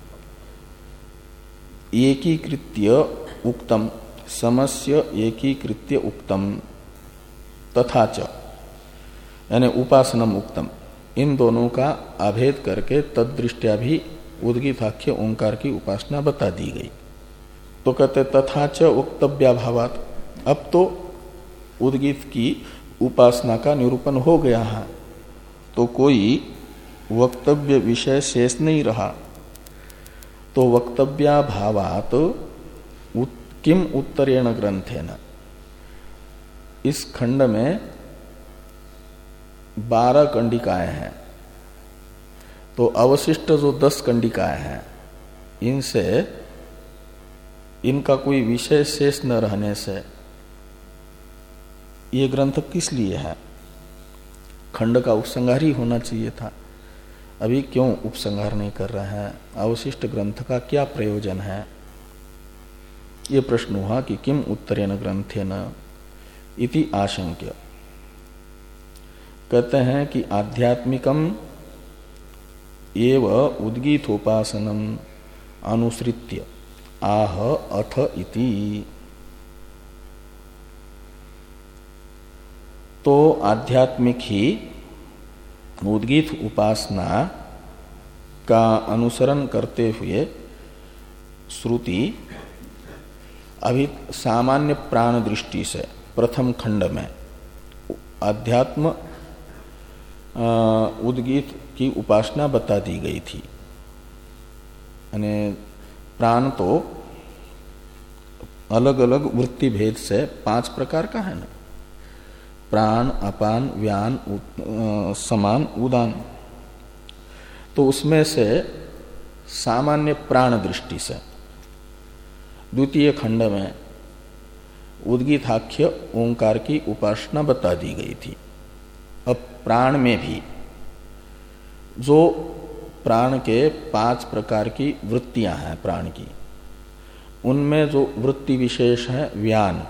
एकीकृत्य उक्तम, समस्य एकीकृत्य उक्तम तथा च यानी उपासनम उक्तम, इन दोनों का अभेद करके तदृष्टया भी उद्गीताख्य ओंकार की उपासना बता दी गई। तो कहते तथा च वक्तव्याभावात्, अब तो उद्गीत की उपासना का निरूपण हो गया है, तो कोई वक्तव्य विषय शेष नहीं रहा, तो वक्तव्याभावात उत, किम उत्तरेण ग्रंथेन, इस खंड में बारह कंडिकाएं हैं, तो अवशिष्ट जो दस कंडिकाएं हैं इनसे इनका कोई विषय शेष न रहने से ये ग्रंथ किस लिए है? खंड का उपसंहार ही होना चाहिए था। अभी क्यों उपसंहार नहीं कर रहे हैं? अवशिष्ट ग्रंथ का क्या प्रयोजन है? ये प्रश्न हुआ कि किम उत्तरेण ग्रंथेन इति आशंक्य। कहते हैं कि आध्यात्मिकम एव उद्गीथोपासनम अनुसृत्य आह अथ इति। तो आध्यात्मिक ही उद्गीत उपासना का अनुसरण करते हुए श्रुति अभी सामान्य प्राण दृष्टि से प्रथम खंड में अध्यात्म उद्गीत की उपासना बता दी गई थी। यानी प्राण तो अलग अलग वृत्ति भेद से पांच प्रकार का है ना, प्राण, अपान, व्यान, समान, उदान। तो उसमें से सामान्य प्राण दृष्टि से द्वितीय खंड में उद्गीताख्य ओंकार की उपासना बता दी गई थी। अब प्राण में भी जो प्राण के पांच प्रकार की वृत्तियां हैं प्राण की, उनमें जो वृत्ति विशेष है व्यान,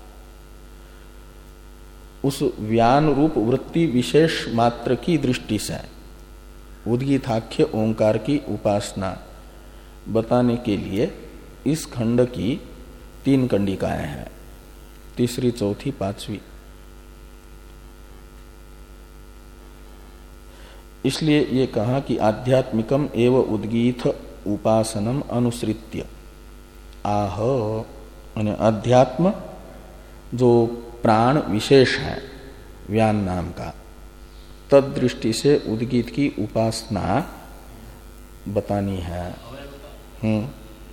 उस व्यान रूप वृत्ति विशेष मात्र की दृष्टि से उद्गीताख्य ओंकार की उपासना बताने के लिए इस खंड की तीन कंडिकाएं हैं, तीसरी, चौथी, पांचवी। इसलिए ये कहा कि आध्यात्मिकम एव उद्गीत उपासनम अनुसृत्य आह, यानी अध्यात्म जो प्राण विशेष है व्यान नाम का, तद दृष्टि से उद्गीत की उपासना बतानी है। हम्म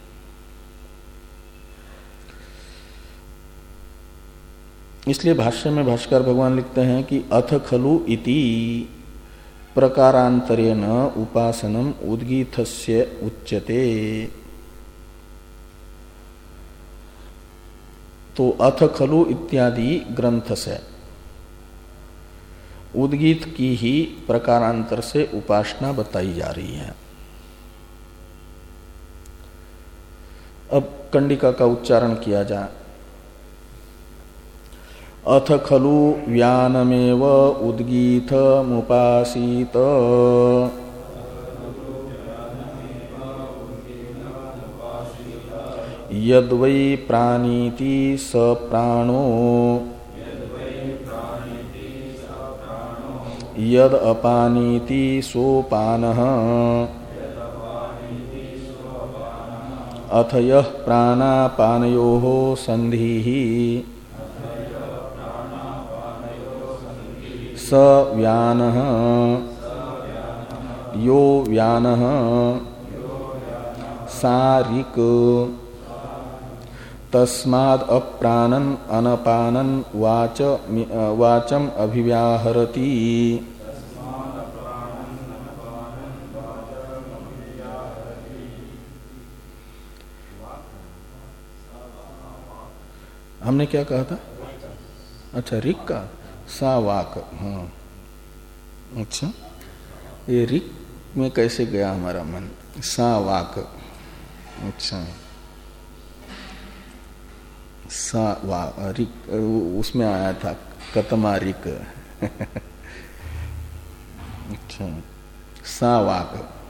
इसलिए भाष्य में भाष्कर भगवान लिखते हैं कि अथ खलु इति प्रकारांतरेण उपासनम उद्गीतस्य उच्यते। तो अथ खलु इत्यादि ग्रंथ से उद्गीत की ही प्रकारांतर से उपासना बताई जा रही है। अब कंडिका का उच्चारण किया जाए। अथ खलु व्यानमेव उद्गीत मुपासीत यद्वै प्राणीति स प्राणो यद अपानीति सोपानः अथ यः प्राणापानयोः संधिः स व्यानः यो व्यानः सारिक तस्माद् अप्राणन अनपानन वाच वाचम अभिव्याहरति। हमने क्या कहा था? अच्छा, रिक का सा वाक। हाँ, अच्छा, ये रिक में कैसे गया हमारा मन? सा वाक। अच्छा, सा वा रिक उसमें आया था कतमा रिक। अच्छा, सा वाक।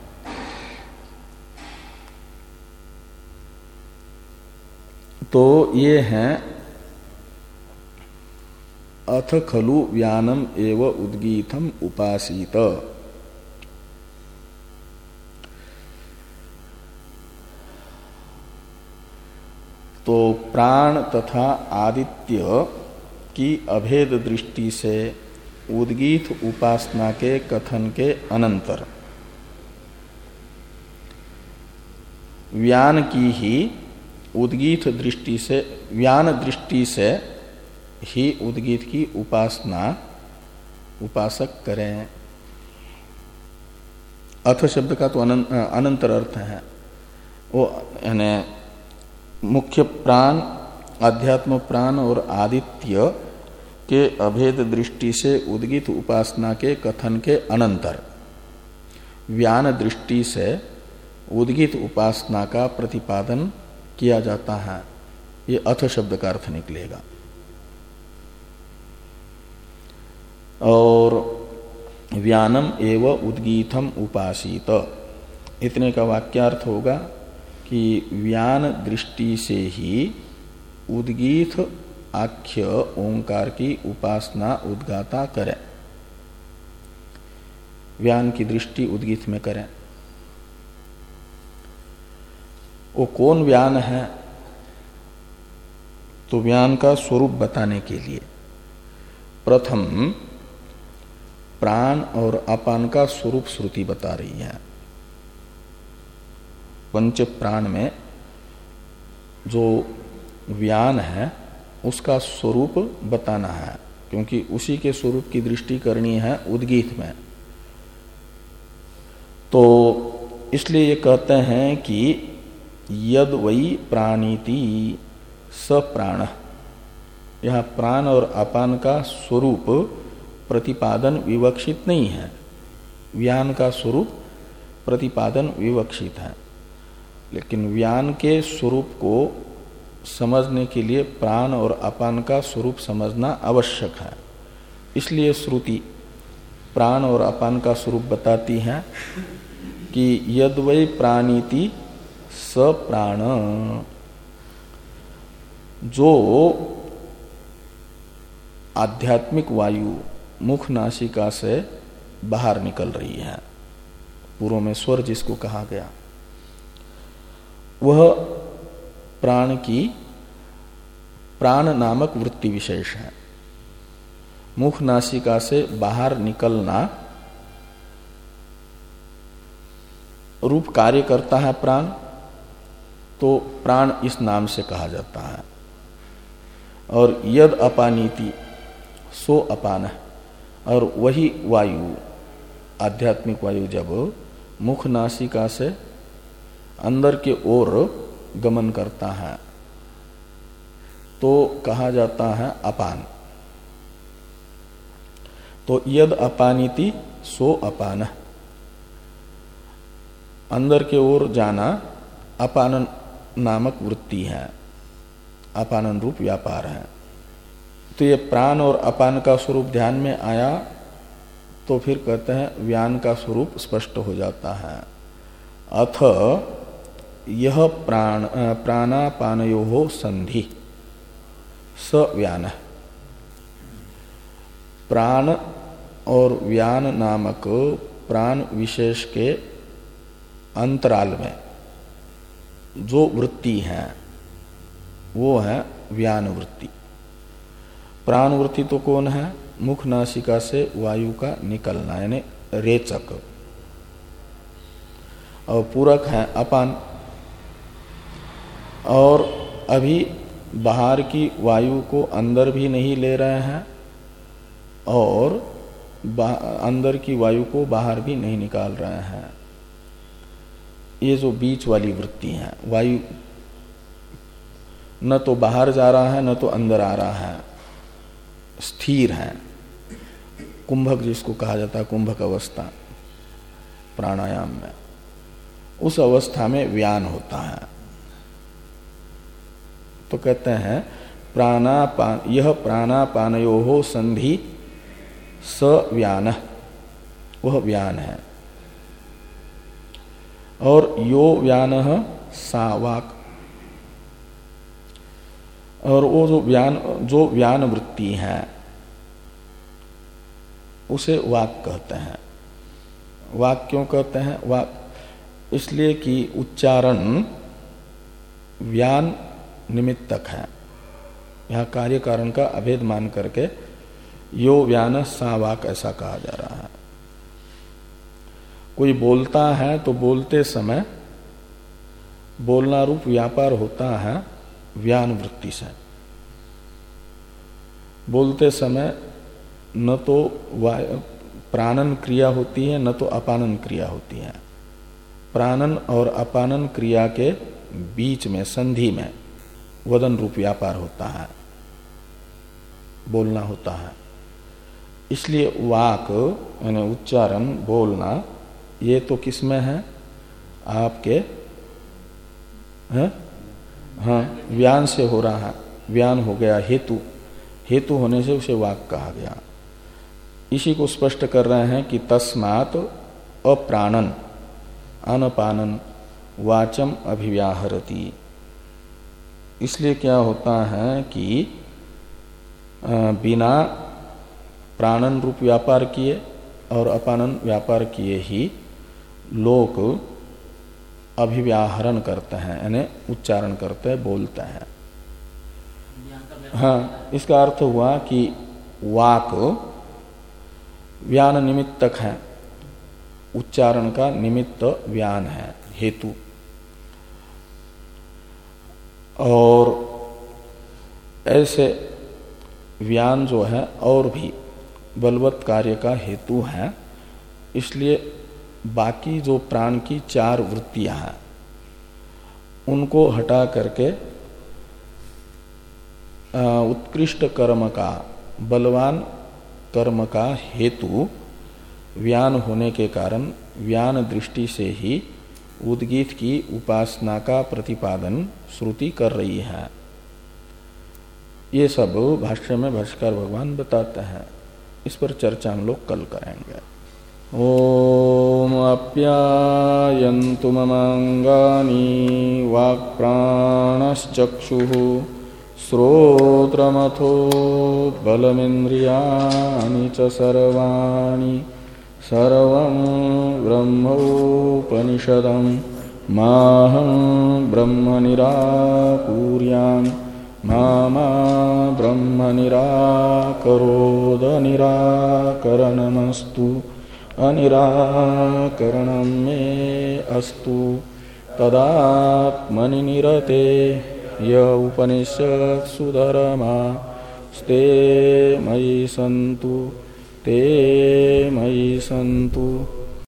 तो ये हैं अथ खलु व्यानम एव उद्गीतम उपासीत। तो प्राण तथा आदित्य की अभेद दृष्टि से उद्गीत उपासना के कथन के अनंतर व्यान की ही उद्गीत दृष्टि से, व्यान दृष्टि से ही उद्गीत की उपासना उपासक करें। अथ शब्द का तो अनंत, अनंतर अर्थ है, वो यानी मुख्य प्राण, अध्यात्म प्राण और आदित्य के अभेद दृष्टि से उद्गीत उपासना के कथन के अनंतर व्यान दृष्टि से उद्गीत उपासना का प्रतिपादन किया जाता है। ये अथ शब्द का अर्थ निकलेगा। और व्यानम एव उद्गीतम उपासित, इतने का वाक्यार्थ होगा कि व्यान दृष्टि से ही उद्गीत आख्य ओंकार की उपासना उद्गाता करें, व्यान की दृष्टि उद्गीत में करें। वो कौन व्यान है? तो व्यान का स्वरूप बताने के लिए प्रथम प्राण और अपान का स्वरूप श्रुति बता रही है। पंच प्राण में जो व्यान है उसका स्वरूप बताना है, क्योंकि उसी के स्वरूप की दृष्टि करनी है उद्गीत में। तो इसलिए ये कहते हैं कि यद वही प्राणीति स प्राण, यह प्राण और अपान का स्वरूप प्रतिपादन विवक्षित नहीं है, व्यान का स्वरूप प्रतिपादन विवक्षित है। लेकिन व्यान के स्वरूप को समझने के लिए प्राण और अपान का स्वरूप समझना आवश्यक है। इसलिए श्रुति प्राण और अपान का स्वरूप बताती है कि यद वै प्राणीति स प्राण, जो आध्यात्मिक वायु मुख नासिका से बाहर निकल रही है, पूर्व में स्वर जिसको कहा गया, वह प्राण की प्राण नामक वृत्ति विशेष है। मुख नासिका से बाहर निकलना रूप कार्य करता है प्राण, तो प्राण इस नाम से कहा जाता है। और यद अपानीति सो अपान, और वही वायु आध्यात्मिक वायु जब मुख नासिका से अंदर के ओर गमन करता है तो कहा जाता है अपान। तो यद अपानीति सो अपान, अंदर के ओर जाना अपानन नामक वृत्ति है, अपानन रूप व्यापार है। तो ये प्राण और अपान का स्वरूप ध्यान में आया तो फिर कहते हैं व्यान का स्वरूप स्पष्ट हो जाता है। अथ यह प्राण प्राणापानयोः संधि स व्यान, प्राण और व्यान नामक प्राण विशेष के अंतराल में जो वृत्ति है वो है व्यान वृत्ति। प्राण वृत्ति तो कौन है? मुख नासिका से वायु का निकलना, यानी रेचक। और पूरक है अपान। और अभी बाहर की वायु को अंदर भी नहीं ले रहे हैं और अंदर की वायु को बाहर भी नहीं निकाल रहे हैं। ये जो बीच वाली वृत्ति है, वायु न तो बाहर जा रहा है न तो अंदर आ रहा है, स्थिर है। कुंभक जिसको कहा जाता है, कुंभक अवस्था प्राणायाम में, उस अवस्था में व्यान होता है। तो कहते हैं प्राणापान, यह प्राणापानयोः संधि स व्यान, वह व्यान है। और यो व्यान सा वाक, और वो जो व्यान जो व्यान वृत्ति है उसे वाक कहते हैं। वाक क्यों कहते हैं? वाक इसलिए कि उच्चारण व्यान निमित्तक है। यहाँ कार्य कारण का अभेद मान करके यो व्यान सा वाक ऐसा कहा जा रहा है। कोई बोलता है तो बोलते समय बोलना रूप व्यापार होता है व्यान वृत्ति से। बोलते समय न तो प्राणन क्रिया होती है न तो अपानन क्रिया होती है। प्राणन और अपानन क्रिया के बीच में संधि में वदन रूप व्यापार होता है, बोलना होता है। इसलिए वाक यानी उच्चारण बोलना ये तो किसमें है आपके है? हाँ व्यान से हो रहा है, व्यान हो गया हेतु, हेतु होने से उसे वाक कहा गया। इसी को स्पष्ट कर रहे हैं कि तस्मात् अप्राणन अनपानन वाचम अभिव्याहरति। इसलिए क्या होता है कि बिना प्राणन रूप व्यापार किए और अपानन व्यापार किए ही लोग अभिव्याहरण करते हैं, यानी उच्चारण करते हैं, बोलते हैं। हाँ, इसका अर्थ हुआ कि वाक व्यान निमित्तक है, उच्चारण का निमित्त व्यान है, हेतु। और ऐसे व्यान जो है और भी बलवत् कार्य का हेतु है। इसलिए बाकी जो प्राण की चार वृत्तियां हैं उनको हटा करके उत्कृष्ट कर्म का, बलवान कर्म का हेतु व्यान होने के कारण व्यान दृष्टि से ही उद्गीत की उपासना का प्रतिपादन श्रुति कर रही है। ये सब भाष्य में भाष्यकार भगवान बताते हैं। इस पर चर्चा हम लोग कल करेंगे। ओम आप्यायन्तु ममांगानि वाक्प्राणश्चक्षुः श्रोत्रमथो बलमिन्द्रियाणि च सर्वाणि सर्वं ब्रह्मोपनिषदं माहं ब्रह्म निराकुर्याम् मा मा ब्रह्म निराकरोद निराकरणमस्तु अनिराकरणं मे अस्तु तदात्मनि निरते य उपनिषत्सु धर्मा स्ते मयि सन्तु ते मयि सन्तु।